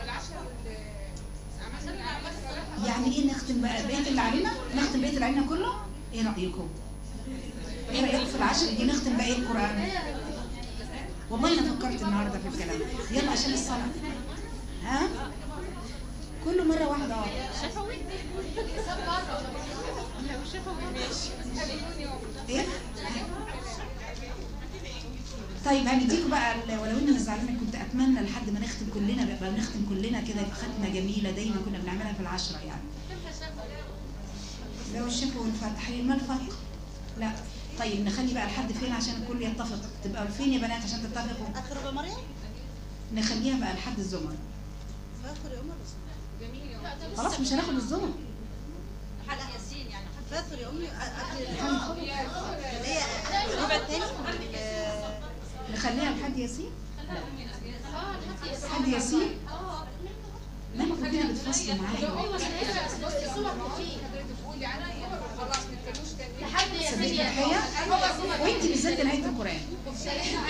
S1: يعني ايه نختم بقى بيت اللي علينا؟ نختم بيت اللي علينا كله؟ ايه رايكم؟ في العشر دي نختم باقي القرآن. والله انا فكرت النهارده في الكلام. يلا عشان الصلاة. ها؟ كل مرة واحدة. ايه؟ طيب هنديكوا بقى ولو اني زعلانه كنت اتمنى لحد ما نختم كلنا بقى نختم كلنا كده يبقى ختمه جميله دايما كنا بنعملها في العشرة يعني. لو الشفا والفتح ما الفرق؟ لا. طيب نخلي بقى لحد فين عشان الكل يتفق؟ تبقى فين يا بنات عشان تتفقوا؟
S3: اخر مريم
S1: نخليها بقى لحد الزمر.
S3: فاخر يوم
S4: جميل.
S1: خلاص مش هناخد الزمر.
S3: حلقه ياسين يعني فاخر يوم اللي هي الربع الثاني
S1: نخليها لحد ياسين؟ لحد ياسين؟ لا المفروض كده بتفصلوا معايا.
S2: لحد
S1: وانت بالذات نهايه القران